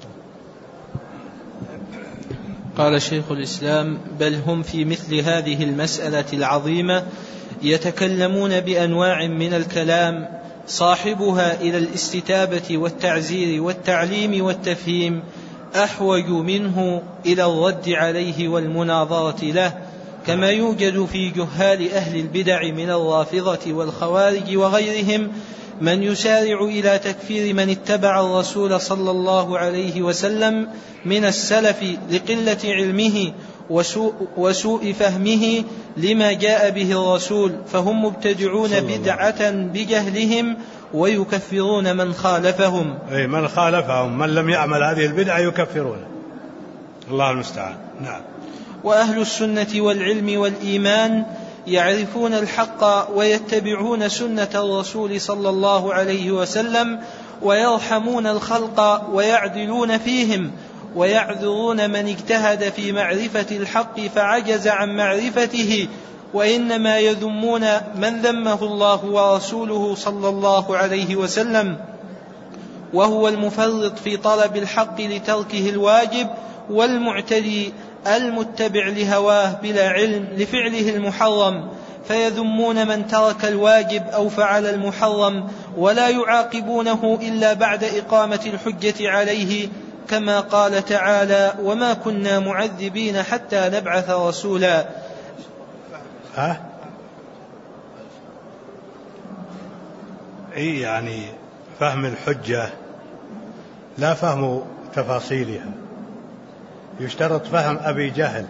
قال شيخ الإسلام: بل هم في مثل هذه المسألة العظيمة يتكلمون بأنواع من الكلام صاحبها إلى الاستتابة والتعزير والتعليم والتفهيم أحوج منه إلى الرد عليه والمناظرة له، كما يوجد في جهال أهل البدع من الرافضة والخوارج وغيرهم من يسارع إلى تكفير من اتبع الرسول صلى الله عليه وسلم من السلف لقلة علمه وسوء فهمه لما جاء به الرسول، فهم مبتدعون بدعة بجهلهم ويكفرون من خالفهم. من خالفهم من لم يعمل هذه البدعة يكفرون. الله المستعان. نعم. وأهل السنة والعلم والإيمان يعرفون الحق ويتبعون سنة الرسول صلى الله عليه وسلم ويرحمون الخلق ويعدلون فيهم ويعذرون من اجتهد في معرفة الحق فعجز عن معرفته، وإنما يذمون من ذمه الله ورسوله صلى الله عليه وسلم وهو المفرط في طلب الحق لتركه الواجب، والمعتدي المتبع لهواه بلا علم لفعله المحرم، فيذمون من ترك الواجب أو فعل المحرم ولا يعاقبونه إلا بعد إقامة الحجة عليه، كما قال تعالى: وما كنا معذبين حتى نبعث رسولا. يعني فهم الحجة لا فهم تفاصيلها، يشترط فهم أبي جهل.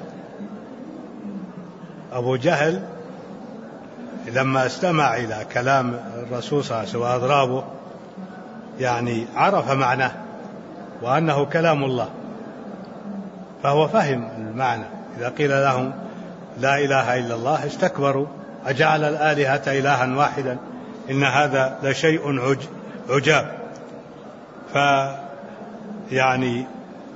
أبو جهل لما استمع إلى كلام الرسول صلى الله عليه وسلم وأضرابه يعني عرف معناه وأنه كلام الله، فهو فهم المعنى. إذا قيل لهم لا إله إلا الله استكبروا أجعل الآلهة إلها واحدا إن هذا لشيء عجاب. فيعني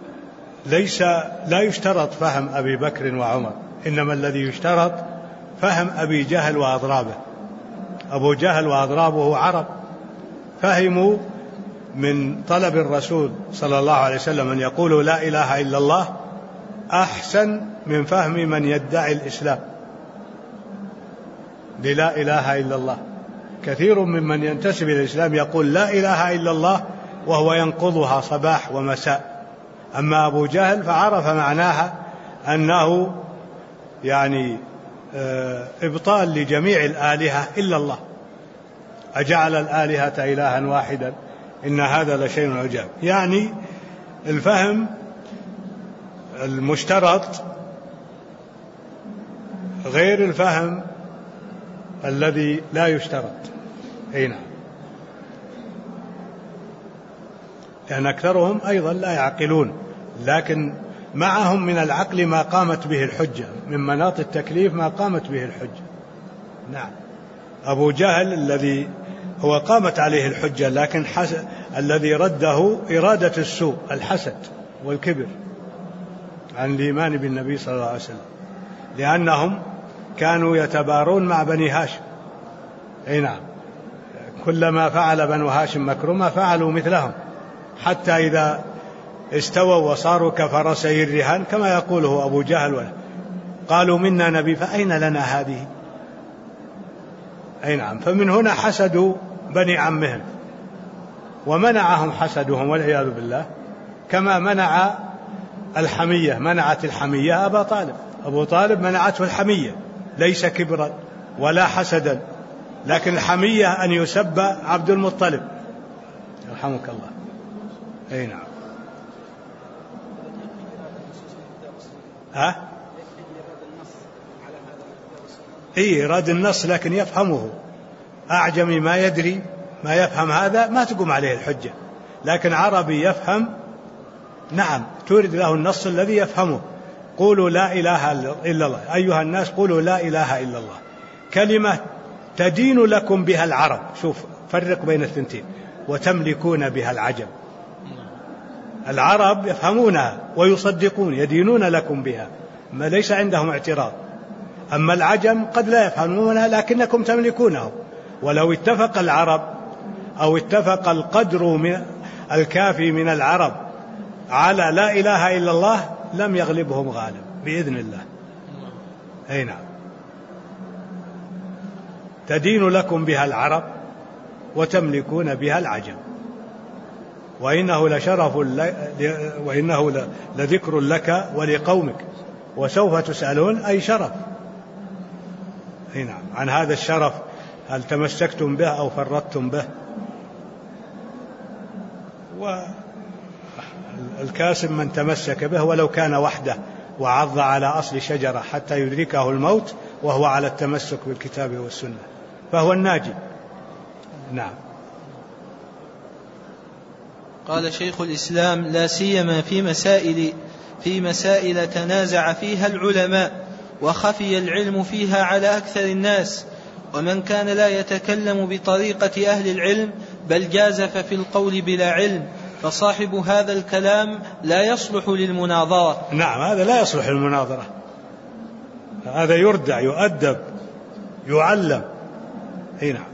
لا يشترط فهم أبي بكر وعمر، إنما الذي يشترط فهم أبي جهل وأضرابه. أبو جهل وأضرابه عرب، فهموا من طلب الرسول صلى الله عليه وسلم أن يقولوا لا إله إلا الله أحسن من فهم من يدعي الإسلام للا إله إلا الله. كثير ممن ينتسب إلى الإسلام يقول لا إله إلا الله وهو ينقضها صباح ومساء، أما أبو جهل فعرف معناها أنه يعني إبطال لجميع الآلهة إلا الله، أجعل الآلهة إلها واحدا إن هذا لشيء عجاب. يعني الفهم المشترط غير الفهم الذي لا يشترط. نعم. لأن أكثرهم أيضا لا يعقلون، لكن معهم من العقل ما قامت به الحجة، من مناط التكليف ما قامت به الحجة. نعم. أبو جهل الذي هو قامت عليه الحجة، لكن الذي رده إرادة السوء، الحسد والكبر عن الإيمان بالنبي صلى الله عليه وسلم، لأنهم كانوا يتبارون مع بني هاشم. أي نعم، كلما فعل بنو هاشم مكرمة فعلوا مثلهم، حتى إذا استووا وصاروا كفرسي الرهان كما يقوله أبو جهل، قالوا منا نبي فأين لنا هذه. أي نعم. فمن هنا حسدوا بني عمهم ومنعهم حسدهم والعياذ بالله، كما منعت الحمية أبا طالب. أبو طالب منعته الحمية، ليس كبرا ولا حسدا، لكن الحمية أن يسب عبد المطلب يرحمك الله. أي نعم. راد النص لكن يفهمه. أعجمي ما يدري ما يفهم هذا ما تقوم عليه الحجة، لكن عربي يفهم، نعم، تورد له النص الذي يفهمه. قولوا لا إله إلا الله، أيها الناس قولوا لا إله إلا الله، كلمة تدين لكم بها العرب. شوف، فرق بين الثنتين. وتملكون بها العجم. العرب يفهمونها ويصدقون، يدينون لكم بها، ما ليس عندهم اعتراض. أما العجم قد لا يفهمونها لكنكم تملكونه. ولو اتفق العرب أو اتفق القدر من الكافي من العرب على لا إله إلا الله لم يغلبهم غالب بإذن الله. أي نعم. تدين لكم بها العرب وتملكون بها العجم، وإنه لشرف وإنه لذكر لك ولقومك وسوف تسألون، أي شرف. أي نعم. عن هذا الشرف هل تمسكتم به أو فرطتم به؟ والكاسب من تمسك به ولو كان وحده وعض على أصل شجرة حتى يدركه الموت وهو على التمسك بالكتاب والسنة، فهو الناجي. نعم. قال شيخ الإسلام: لا سيما في مسائل تنازع فيها العلماء وخفي العلم فيها على أكثر الناس، ومن كان لا يتكلم بطريقة أهل العلم بل جازف في القول بلا علم، فصاحب هذا الكلام لا يصلح للمناظرة. نعم، هذا لا يصلح للمناظرة، هذا يردع، يؤدب، يعلم. أي نعم.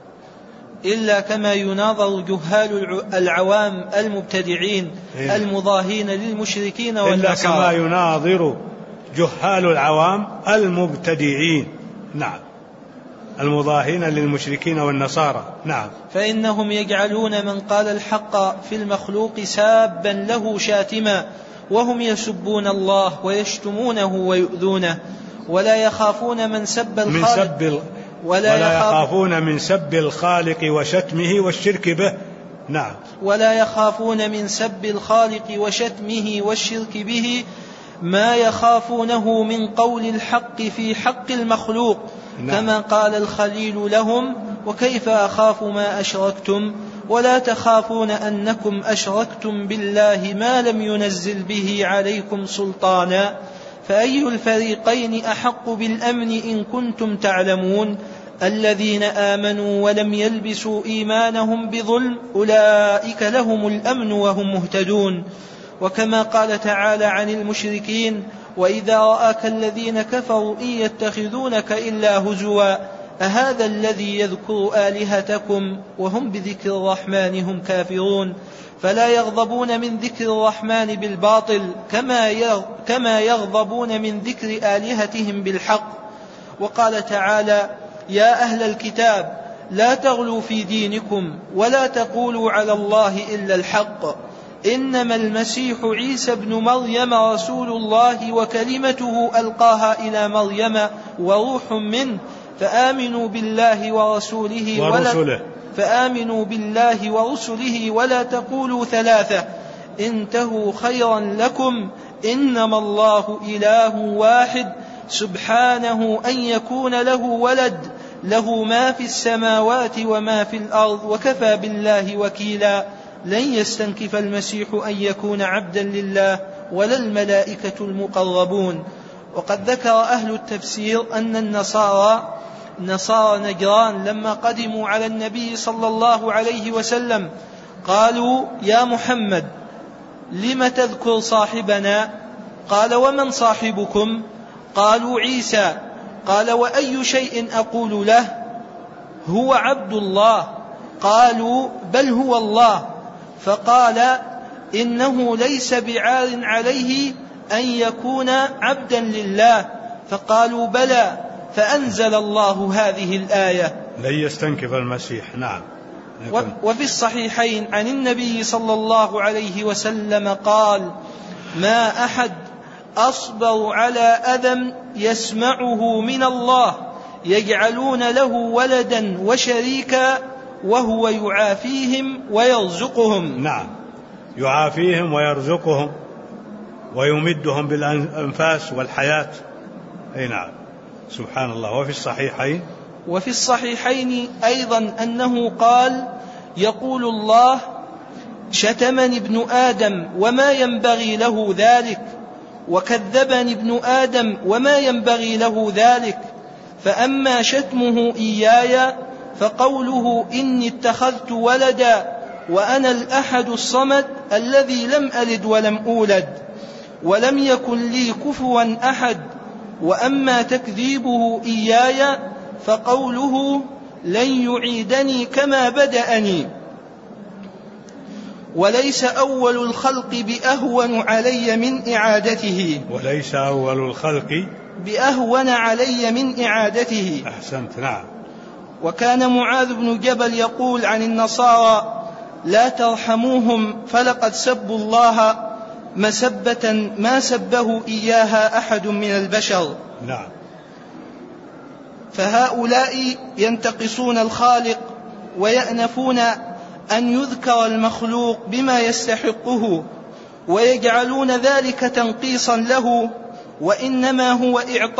إلا كما يناظر جهال العوام المبتدعين المضاهين للمشركين والنصارى. إلا كما يناظر جهال العوام المبتدعين، نعم، المضاهين للمشركين والنصارى. نعم. فإنهم يجعلون من قال الحق في المخلوق سابا له شاتما، وهم يسبون الله ويشتمونه ويؤذونه، ولا يخافون من سب الخالق ولا يخافون من سب الخالق وشتمه والشرك به. نعم. ولا يخافون من سب الخالق وشتمه والشرك به ما يخافونه من قول الحق في حق المخلوق. نعم. كما قال الخليل لهم: وكيف أخاف ما أشركتم ولا تخافون أنكم أشركتم بالله ما لم ينزل به عليكم سلطانا، فأي الفريقين أحق بالأمن إن كنتم تعلمون؟ الذين آمنوا ولم يلبسوا إيمانهم بظلم أولئك لهم الأمن وهم مهتدون. وكما قال تعالى عن المشركين: وإذا رآك الذين كفروا إن يتخذونك إلا هزوا أهذا الذي يذكر آلهتكم وهم بذكر الرحمن هم كافرون. فلا يغضبون من ذكر الرحمن بالباطل كما يغضبون من ذكر آلهتهم بالحق. وقال تعالى: يا أهل الكتاب لا تغلوا في دينكم ولا تقولوا على الله إلا الحق، إنما المسيح عيسى ابن مريم رسول الله وكلمته ألقاها إلى مريم وروح منه، فآمنوا بالله ورسله ولا تقولوا ثلاثة انتهوا خيرا لكم، إنما الله إله واحد سبحانه أن يكون له ولد، له ما في السماوات وما في الأرض وكفى بالله وكيلا. لن يستنكف المسيح أن يكون عبدا لله ولا الملائكة المقربون. وقد ذكر أهل التفسير أن نصارى نجران لما قدموا على النبي صلى الله عليه وسلم قالوا: يا محمد، لم تذكر صاحبنا؟ قال: ومن صاحبكم؟ قالوا: عيسى. قال: وأي شيء أقول له؟ هو عبد الله. قالوا: بل هو الله. فقال: إنه ليس بعار عليه أن يكون عبدا لله. فقالوا: بلى. فأنزل الله هذه الآية: لن يستنكف المسيح. نعم. وفي الصحيحين عن النبي صلى الله عليه وسلم قال: ما أحد أصبر على أذى يسمعه من الله يجعلون له ولدا وشريكا وهو يعافيهم ويرزقهم. نعم، يعافيهم ويرزقهم ويمدهم بالأنفاس والحياة. أي نعم، سبحان الله. وفي الصحيحين أيضا أنه قال: يقول الله: شتمني ابن آدم وما ينبغي له ذلك، وكذبني ابن آدم وما ينبغي له ذلك، فأما شتمه إياي فقوله: إني اتخذت ولدا وأنا الأحد الصمد الذي لم ألد ولم أولد ولم يكن لي كفوا أحد، وأما تكذيبه إياي فقوله: لن يعيدني كما بدأني، وليس أول الخلق بأهون علي من إعادته. وليس أول الخلق بأهون علي من إعادته. أحسنت. نعم. وكان معاذ بن جبل يقول عن النصارى: لا ترحموهم فلقد سبوا الله مسبة ما سبه إياها أحد من البشر. نعم. فهؤلاء ينتقصون الخالق ويأنفون أن يذكر المخلوق بما يستحقه، ويجعلون ذلك تنقيصا له، وإنما هو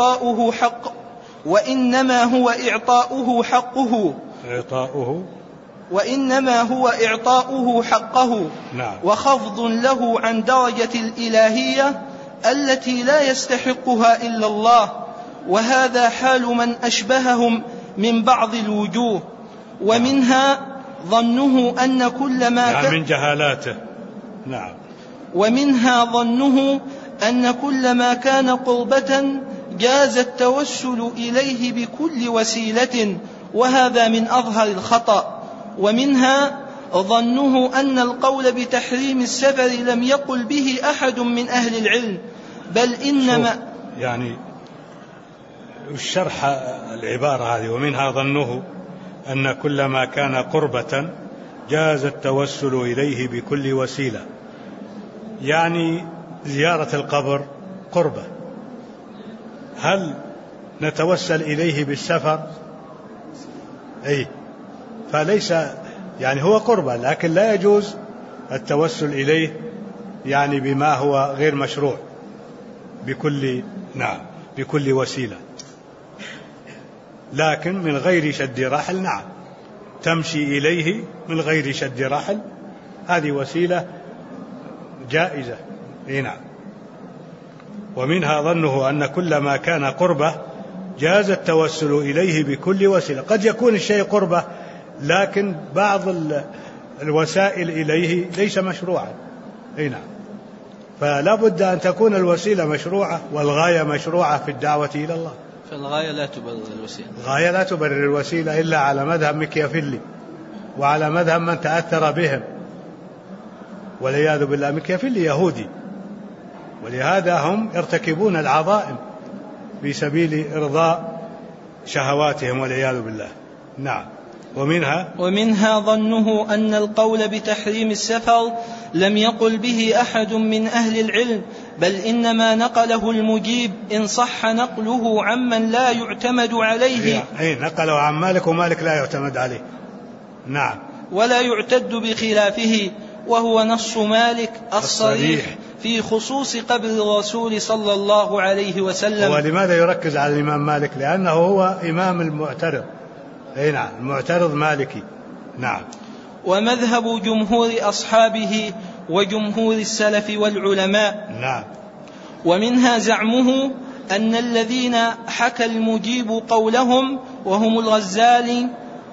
إعطاؤه حقه نعم. وخفض له عن درجة الإلهية التي لا يستحقها إلا الله. وهذا حال من أشبههم من بعض الوجوه، ومنها ظنه أن كل ما من جهالاته. نعم. ومنها ظنه أن كل ما كان قربة جاز التوسل إليه بكل وسيلة، وهذا من أظهر الخطأ. ومنها ظنه أن القول بتحريم السفر لم يقل به أحد من أهل العلم، بل إنما يعني الشرح العبارة هذه: ومنها ظنه أن كل ما كان قربة جاز التوسل إليه بكل وسيلة، يعني زيارة القبر قربة، هل نتوسل إليه بالسفر؟ أي، فليس يعني هو قربة، لكن لا يجوز التوسل إليه يعني بما هو غير مشروع بكل وسيلة، لكن من غير شد رحل. نعم، تمشي إليه من غير شد رحل، هذه وسيلة جائزة. نعم. ومنها ظنه أن كل ما كان قربة جاز التوسل إليه بكل وسيلة. قد يكون الشيء قربة لكن بعض الوسائل إليه ليس مشروعا. نعم. فلا بد أن تكون الوسيلة مشروعة والغاية مشروعة في الدعوة إلى الله. فالغاية لا تبرر الوسيلة. الغاية لا تبرر الوسيلة إلا على مذهب مكيافيلي وعلى مذهب من تأثر بهم، والعياذ بالله. مكيافيلي يهودي، ولهذا هم يرتكبون العظائم في سبيل إرضاء شهواتهم والعياذ بالله. نعم. ومنها ظنه أن القول بتحريم السفر لم يقل به أحد من أهل العلم، بل إنما نقله المجيب إن صح نقله عمن لا يعتمد عليه. نقله عن مالك، ومالك لا يعتمد عليه. نعم. ولا يعتد بخلافه، وهو نص مالك الصريح في خصوص قبر الرسول صلى الله عليه وسلم. ولماذا يركز على الإمام مالك؟ لأنه هو إمام المعترض. نعم، المعترض مالكي. نعم. ومذهب جمهور أصحابه وجمهور السلف والعلماء. نعم. ومنها زعمه أن الذين حكى المجيب قولهم وهم الغزالي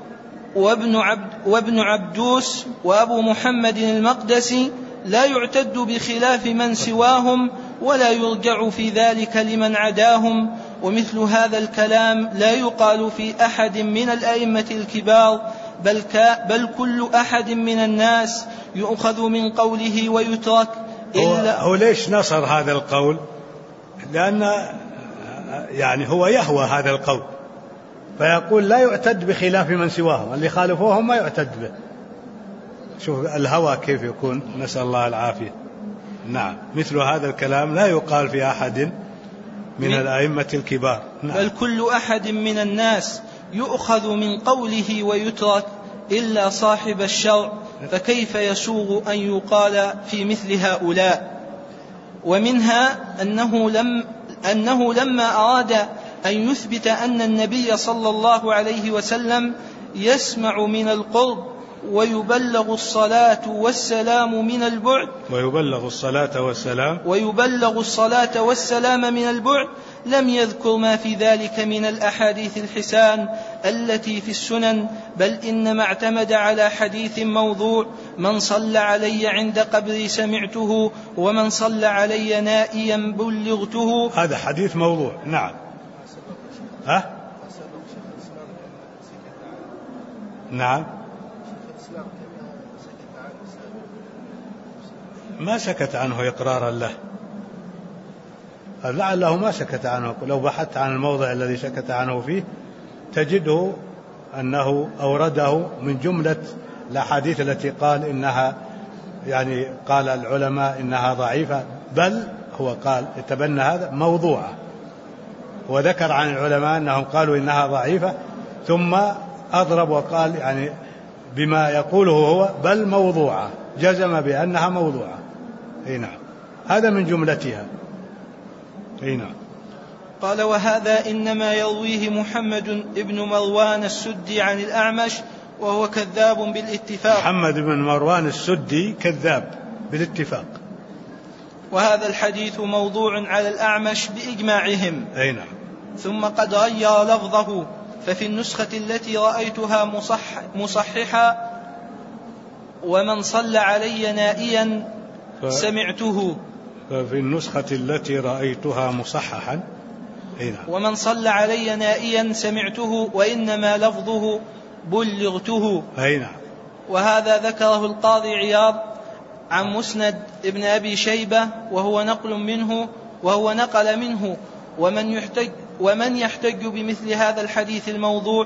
وابن عبدوس وأبو محمد المقدسي لا يعتد بخلاف من سواهم ولا يرجع في ذلك لمن عداهم، ومثل هذا الكلام لا يقال في أحد من الأئمة الكبار، بل كل أحد من الناس يؤخذ من قوله ويترك إلا. هو ليش نصر هذا القول؟ لأن يعني هو يهوى هذا القول، فيقول لا يعتد بخلاف من سواهم، اللي خالفوهم ما يعتد به. شوف الهوى كيف يكون، نسأل الله العافية. نعم، مثل هذا الكلام لا يقال في أحد من الأئمة الكبار. نعم. بل كل أحد من الناس يؤخذ من قوله ويترك إلا صاحب الشرع، فكيف يسوغ أن يقال في مثل هؤلاء. ومنها أنه لما أراد أن يثبت أن النبي صلى الله عليه وسلم يسمع من القرب ويبلغ الصلاة والسلام من البعد ويبلغ الصلاة والسلام من البعد لم يذكر ما في ذلك من الأحاديث الحسان التي في السنن، بل إنما اعتمد على حديث موضوع: من صلى علي عند قبري سمعته، ومن صلى علي نائيا بلغته. هذا حديث موضوع. نعم. نعم. ما سكت عنه إقرارا له، لعله ما سكت عنه. لو بحثت عن الموضع الذي سكت عنه فيه تجده أنه أورده من جملة الأحاديث التي قال إنها، يعني قال العلماء إنها ضعيفة، بل هو قال يتبنى هذا موضوعة، وذكر عن العلماء أنهم قالوا إنها ضعيفة، ثم أضرب وقال يعني بما يقوله هو بل موضوعة، جزم بأنها موضوعة. نعم، هذا من جملتها. نعم. قال: وهذا إنما يرويه محمد بن مروان السدي عن الأعمش، وهو كذاب بالاتفاق. محمد بن مروان السدي كذاب بالاتفاق. وهذا الحديث موضوع على الأعمش بإجماعهم. نعم. ثم قد غير لفظه، ففي النسخة التي رأيتها مصححا: ومن صلى علي نائيا سمعته. ففي النسخة التي رأيتها مصححا ومن صلى علي نائيا سمعته، وإنما لفظه بلغته. نعم. وهذا ذكره القاضي عياض عن مسند ابن أبي شيبة، وهو نقل منه ومن يحتج بمثل هذا الحديث الموضوع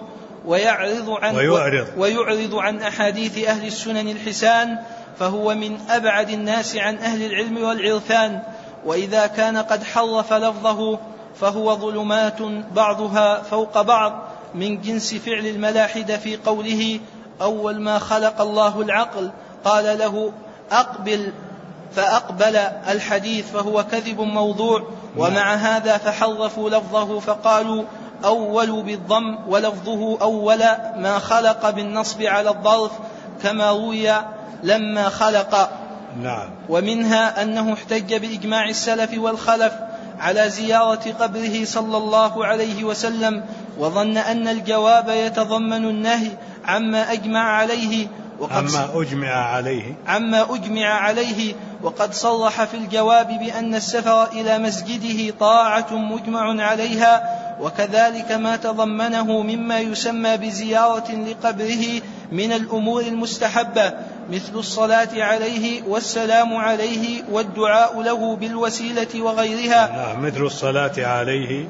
ويعرض عن أحاديث أهل السنن الحسان، فهو من أبعد الناس عن أهل العلم والعرفان. وإذا كان قد حرف لفظه فهو ظلمات بعضها فوق بعض، من جنس فعل الملاحدة في قوله: أول ما خلق الله العقل قال له أقبل فأقبل الحديث، فهو كذب موضوع. ومع هذا فحرفوا لفظه فقالوا أول بالضم، ولفظه أول ما خلق بالنصب على الظرف، كما روي لما خلق. نعم. ومنها أنه احتج بإجماع السلف والخلف على زيارة قبره صلى الله عليه وسلم، وظن أن الجواب يتضمن النهي عما أجمع عليه، وقد صرح في الجواب بأن السفر إلى مسجده طاعة مجمع عليها، وكذلك ما تضمنه مما يسمى بزيارة لقبره من الأمور المستحبة، مثل الصلاة عليه والسلام عليه والدعاء له بالوسيلة وغيرها. مثل الصلاة عليه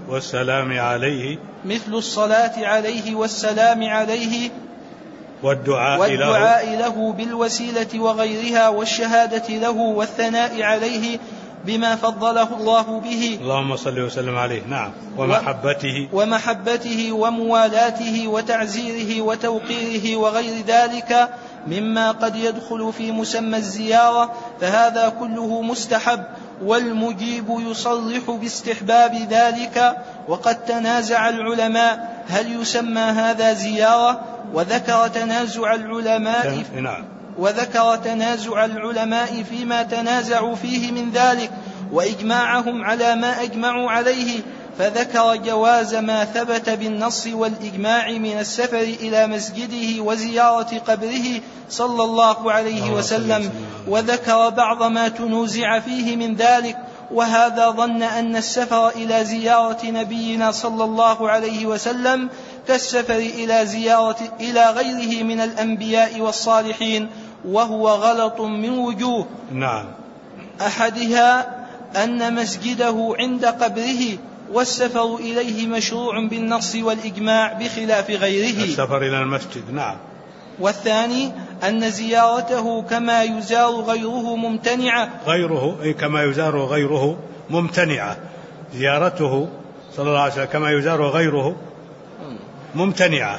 والسلام عليه والدعاء له بالوسيلة وغيرها، والشهادة له والثناء عليه بما فضله الله به، اللهم صل وسلم عليه. نعم. ومحبته وموالاته وتعزيره وتوقيره وغير ذلك مما قد يدخل في مسمى الزيارة، فهذا كله مستحب، والمجيب يصرح باستحباب ذلك. وقد تنازع العلماء هل يسمى هذا زيارة، وذكر تنازع العلماء وذكر تنازع العلماء فيما تنازعوا فيه من ذلك وإجماعهم على ما أجمعوا عليه، فذكر جواز ما ثبت بالنص والإجماع من السفر إلى مسجده وزيارة قبره صلى الله عليه وسلم، وذكر بعض ما تنوزع فيه من ذلك، وهذا ظن أن السفر إلى زيارة نبينا صلى الله عليه وسلم كالسفر إلى غيره من الأنبياء والصالحين، وهو غلط من وجوه. نعم. أحدها أن مسجده عند قبره، والسفر إليه مشروع بالنص والإجماع بخلاف غيره، السفر إلى المسجد. نعم. والثاني أن زيارته كما يزار غيره ممتنعة، كما يزار غيره ممتنعة، زيارته صلى الله عليه وسلم كما يزار غيره ممتنعة،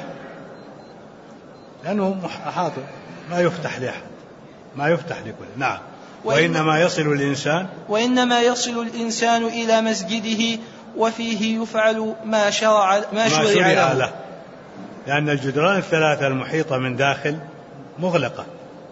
لأنه حاضر ما يفتح لأحد، ما يفتح لكل. نعم. وإنما يصل الإنسان إلى مسجده وفيه يفعل ما شرع له، لأن الجدران الثلاثة المحيطة من داخل مغلقة.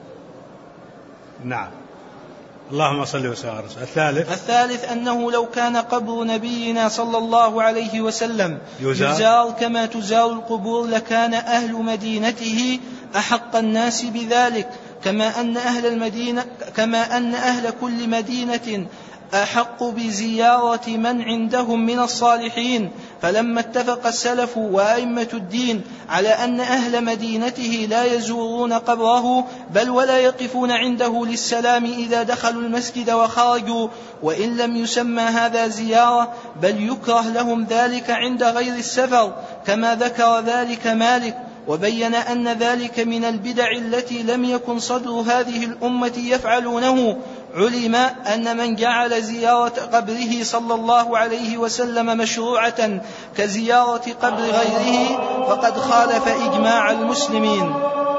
نعم. اللهم صل وسلم على رسول. الثالث أنه لو كان قبر نبينا صلى الله عليه وسلم يزار كما تزار القبور لكان أهل مدينته أحق الناس بذلك، كما أن أهل كل مدينة أحق بزيارة من عندهم من الصالحين. فلما اتفق السلف وأئمة الدين على أن أهل مدينته لا يزورون قبره بل ولا يقفون عنده للسلام إذا دخلوا المسجد وخرجوا، وإن لم يسمى هذا زيارة بل يكره لهم ذلك عند غير السفر، كما ذكر ذلك مالك، وبين أن ذلك من البدع التي لم يكن صدر هذه الأمة يفعلونه. علم أن من جعل زيارة قبره صلى الله عليه وسلم مشروعة كزيارة قبر غيره فقد خالف إجماع المسلمين.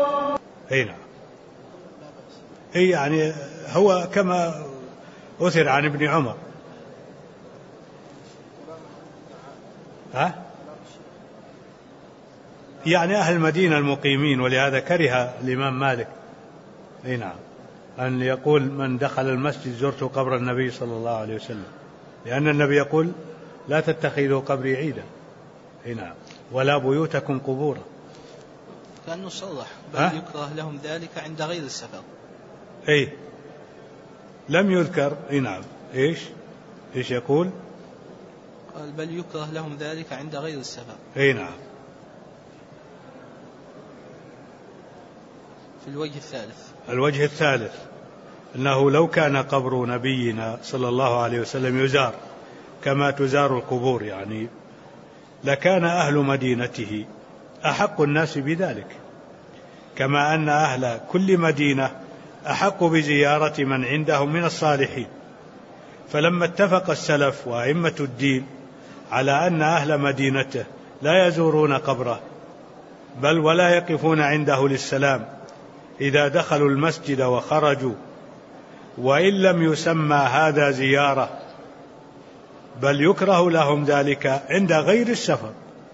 يعني هو كما أثر عن ابن عمر. يعني أهل المدينة المقيمين، ولهذا كره الإمام مالك نعم أن يقول من دخل المسجد زرت قبر النبي صلى الله عليه وسلم، لأن النبي يقول لا تتخذوا قبري عيدا نعم ولا بيوتكم قبورا. كأنه صرح بل يكره لهم ذلك عند غير السفر. لم يذكر. نعم. إيش يقول؟ قال بل يكره لهم ذلك عند غير السفر. نعم. في الوجه الثالث أنه لو كان قبر نبينا صلى الله عليه وسلم يزار كما تزار القبور يعني لكان أهل مدينته أحق الناس بذلك، كما أن أهل كل مدينة أحق بزيارة من عندهم من الصالحين. فلما اتفق السلف وأئمة الدين على أن أهل مدينته لا يزورون قبره بل ولا يقفون عنده للسلام إذا دخلوا المسجد وخرجوا، وإن لم يسمى هذا زيارة بل يكره لهم ذلك عند غير السفر،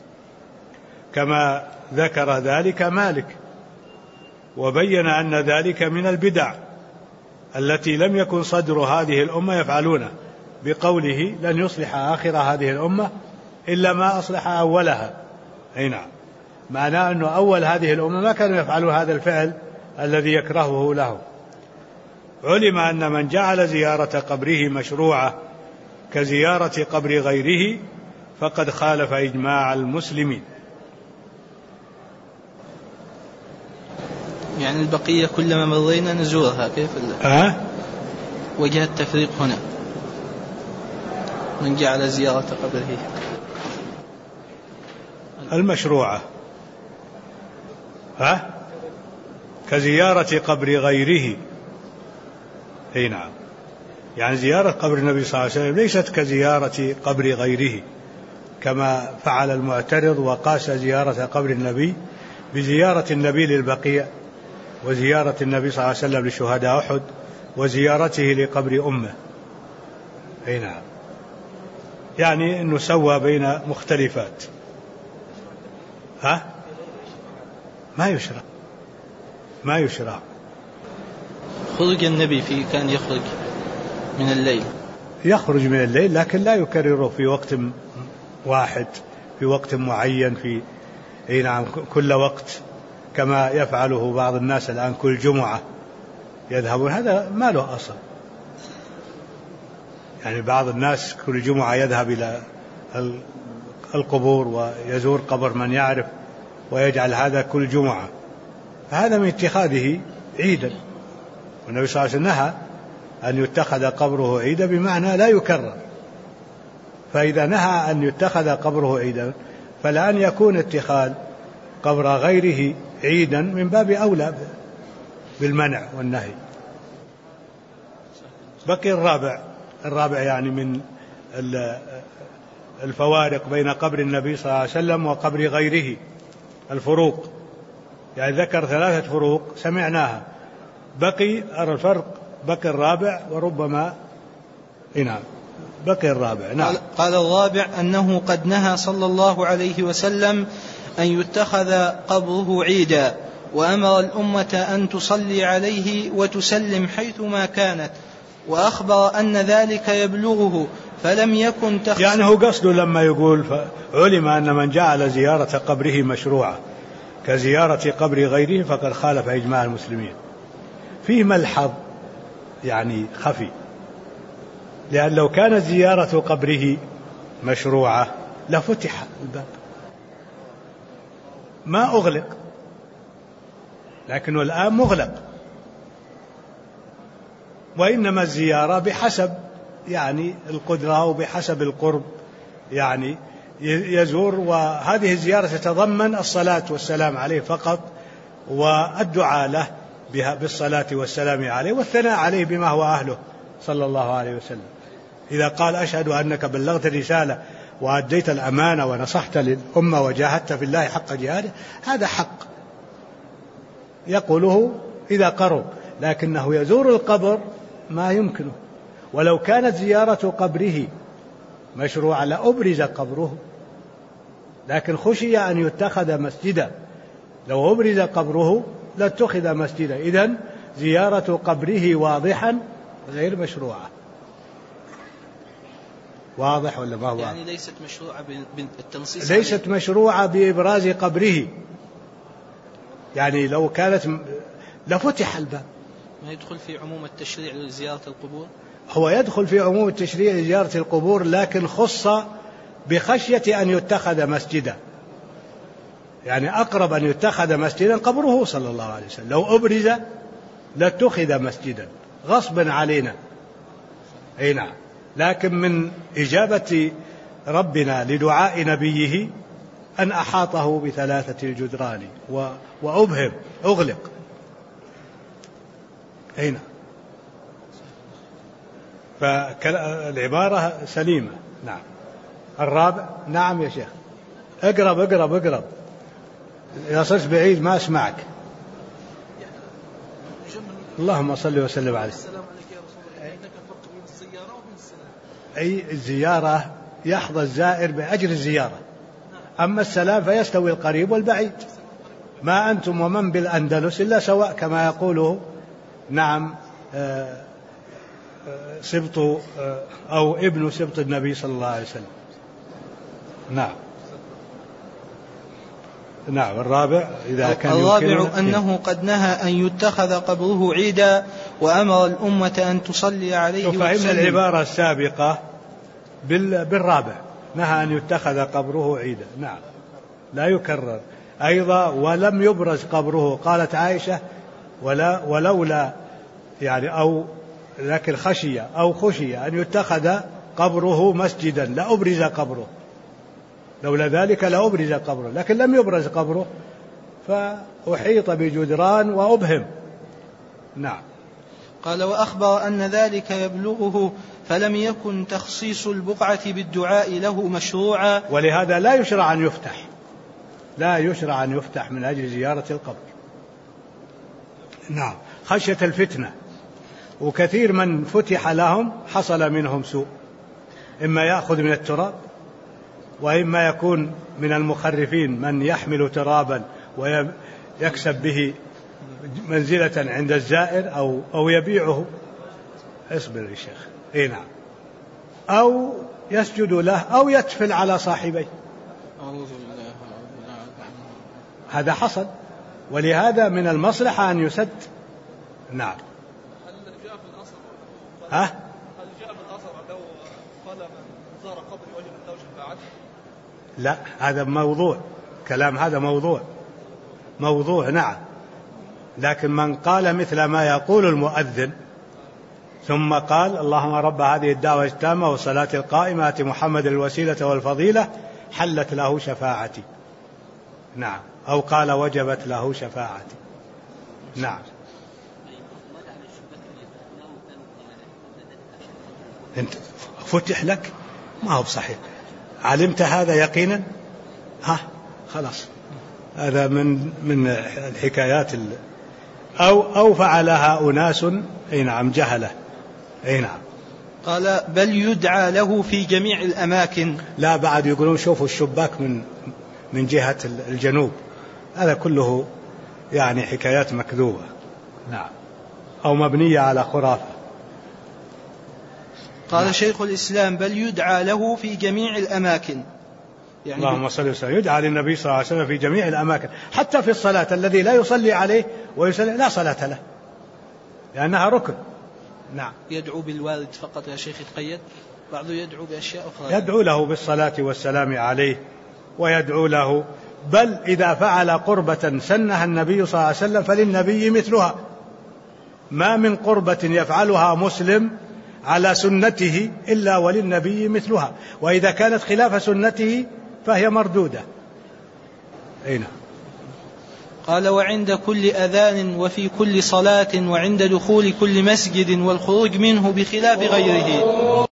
كما ذكر ذلك مالك، وبين أن ذلك من البدع التي لم يكن صدر هذه الأمة يفعلونه، بقوله لن يصلح آخر هذه الأمة إلا ما أصلح أولها. نعم. معناه أنه أول هذه الأمة ما كانوا يفعلوا هذا الفعل الذي يكرهه له. علم أن من جعل زيارة قبره مشروعة كزيارة قبر غيره فقد خالف إجماع المسلمين. يعني البقية كلما مرينا نزورها، كيف وجه التفريق هنا؟ من جعل زيارة قبره المشروعة كزيارة قبر غيره. نعم. يعني زيارة قبر النبي صلى الله عليه وسلم ليست كزيارة قبر غيره، كما فعل المعترض وقاس زيارة قبر النبي بزيارة النبي للبقيع، وزيارة النبي صلى الله عليه وسلم لشهداء أحد، وزيارته لقبر أمه. نعم. يعني أنه سوى بين مختلفات. ما يشرع خروج النبي كان يخرج من الليل، يخرج من الليل لكن لا يكرره في وقت واحد في وقت معين في نعم كل وقت كما يفعله بعض الناس الآن كل جمعة يذهبون، هذا ما له أصل. يعني بعض الناس كل جمعة يذهب إلى القبور ويزور قبر من يعرف ويجعل هذا كل جمعة، فهذا من اتخاذه عيدا. والنبي صلى الله عليه وسلم نهى أن يتخذ قبره عيدا بمعنى لا يكرر، فإذا نهى أن يتخذ قبره عيدا فلأن يكون اتخاذ قبر غيره عيدا من باب أولى بالمنع والنهي. بقي الرابع يعني من الفوارق بين قبر النبي صلى الله عليه وسلم وقبر غيره، الفروق، يعني ذكر 3 فروق سمعناها، بقي الفرق، بقي الرابع وربما نعم بقي الرابع. نعم. قال الرابع أنه قد نهى صلى الله عليه وسلم أن يتخذ قبره عيدا، وأمر الأمة أن تصلي عليه وتسلم حيثما كانت، وأخبر أن ذلك يبلغه فلم يكن تخصيص. يعني هو قصده لما يقول علم أن من جعل زيارة قبره مشروعة كزيارة قبر غيره فقد خالف إجماع المسلمين. فيه ملحظ يعني خفي، لأن لو كانت زيارة قبره مشروعة لفتح الباب ما أغلق، لكنه الآن مغلق، وإنما الزيارة بحسب يعني القدرة وبحسب القرب يعني يزور، وهذه الزيارة تتضمن الصلاة والسلام عليه فقط والدعاء له بالصلاة والسلام عليه والثناء عليه بما هو أهله صلى الله عليه وسلم. إذا قال أشهد أنك بلغت الرسالة وأديت الأمانة ونصحت للأمة وجاهدت في الله حق جهاده، هذا حق يقوله إذا قرب، لكنه يزور القبر ما يمكنه. ولو كانت زيارة قبره مشروعة لأبرز قبره، لكن خشي أن يتخذ مسجدا، لو أبرز قبره لاتخذ مسجدا، إذن زيارة قبره واضحا غير مشروعة. واضح ولا ما هو؟ يعني ليست مشروعة بالتنصيص، ليست مشروعة بإبراز قبره، يعني لو كانت لفتح الباب. ما يدخل في عموم التشريع لزيارة القبور؟ هو يدخل في عموم التشريع لزيارة القبور، لكن خص بخشية أن يتخذ مسجدا، يعني أقرب أن يتخذ مسجدا قبره صلى الله عليه وسلم، لو أبرز لاتخذ مسجدا غصبا علينا. أي نعم، لكن من إجابة ربنا لدعاء نبيه أن أحاطه ب3 الجدران وأبهم أغلق. أي نعم، فالعبارة سليمة. نعم. الرابع. نعم يا شيخ، اقرب إذا صرت بعيد ما أسمعك. اللهم صل وسلم عليه. السلام عليك يا رسول الله، إنك فرق بين الزيارة وبين السلام. أي الزيارة يحظى الزائر بأجر الزيارة، أما السلام فيستوي القريب والبعيد. ما أنتم ومن بالأندلس إلا سواء كما يقوله نعم سبط أو ابن سبط النبي صلى الله عليه وسلم. نعم. نعم. الرابع إذا كان الرابع أنه قد نهى أن يتخذ قبره عيدا، وأمر الأمة أن تصلي عليه وتسلم. فإن العبارة السابقة بالرابع نهى أن يتخذ قبره عيدا. نعم، لا يكرر أيضا. ولم يبرز قبره، قالت عائشة ولولا يعني أو لكن خشي أن يتخذ قبره مسجدا لأبرز قبره، لولا ذلك لأبرز قبره، لكن لم يبرز قبره فأحيط بجدران وأبهم. نعم. قال وأخبر أن ذلك يبلغه فلم يكن تخصيص البقعة بالدعاء له مشروعا، ولهذا لا يشرع أن يفتح من أجل زيارة القبر. نعم، خشية الفتنة. وكثير من فتح لهم حصل منهم سوء، إما يأخذ من التراب، وإما يكون من المخرفين من يحمل ترابا ويكسب به منزلة عند الزائر أو يبيعه. اصبر يا شيخ. اي نعم. أو يسجد له أو يتفل على صاحبيه. هذا حصل، ولهذا من المصلحة أن يسد. نعم. هل جاء في الأثر هل جاء في الأثر أنه قال من زار قبري وجب له شفاعته؟ لا، هذا موضوع كلام، هذا موضوع نعم. لكن من قال مثل ما يقول المؤذن ثم قال اللهم رب هذه الدعوة التامة والصلاة القائمة آت محمد الوسيلة والفضيلة حلت له شفاعتي. نعم. أو قال وجبت له شفاعتي. نعم. أنت فتح لك ما هو بصحيح. علمت هذا يقينا؟ خلاص، هذا من الحكايات أو فعلها أناس أي نعم جهلة. أي نعم. قال بل يدعى له في جميع الأماكن. لا، بعد يقولون شوفوا الشباك من جهة الجنوب. هذا كله يعني حكايات مكذوبة. نعم. أو مبنية على خرافة. قال نعم. شيخ الإسلام بل يدعى له في جميع الأماكن، يعني اللهم صل وسلم. يدعى للنبي صلى الله عليه وسلم في جميع الأماكن، حتى في الصلاة. الذي لا يصلي عليه ويصلي لا صلاة له لأنها ركن. نعم. يدعو بالوالد فقط يا شيخ يتقيد؟ بعضه يدعو بأشياء أخرى. يدعو له بالصلاة والسلام عليه، ويدعو له، بل إذا فعل قربة سنها النبي صلى الله عليه وسلم فللنبي مثلها. ما من قربة يفعلها مسلم على سنته إلا وللنبي مثلها، وإذا كانت خلاف سنته فهي مردودة. أين؟ قال وعند كل أذان وفي كل صلاة وعند دخول كل مسجد والخروج منه بخلاف غيره.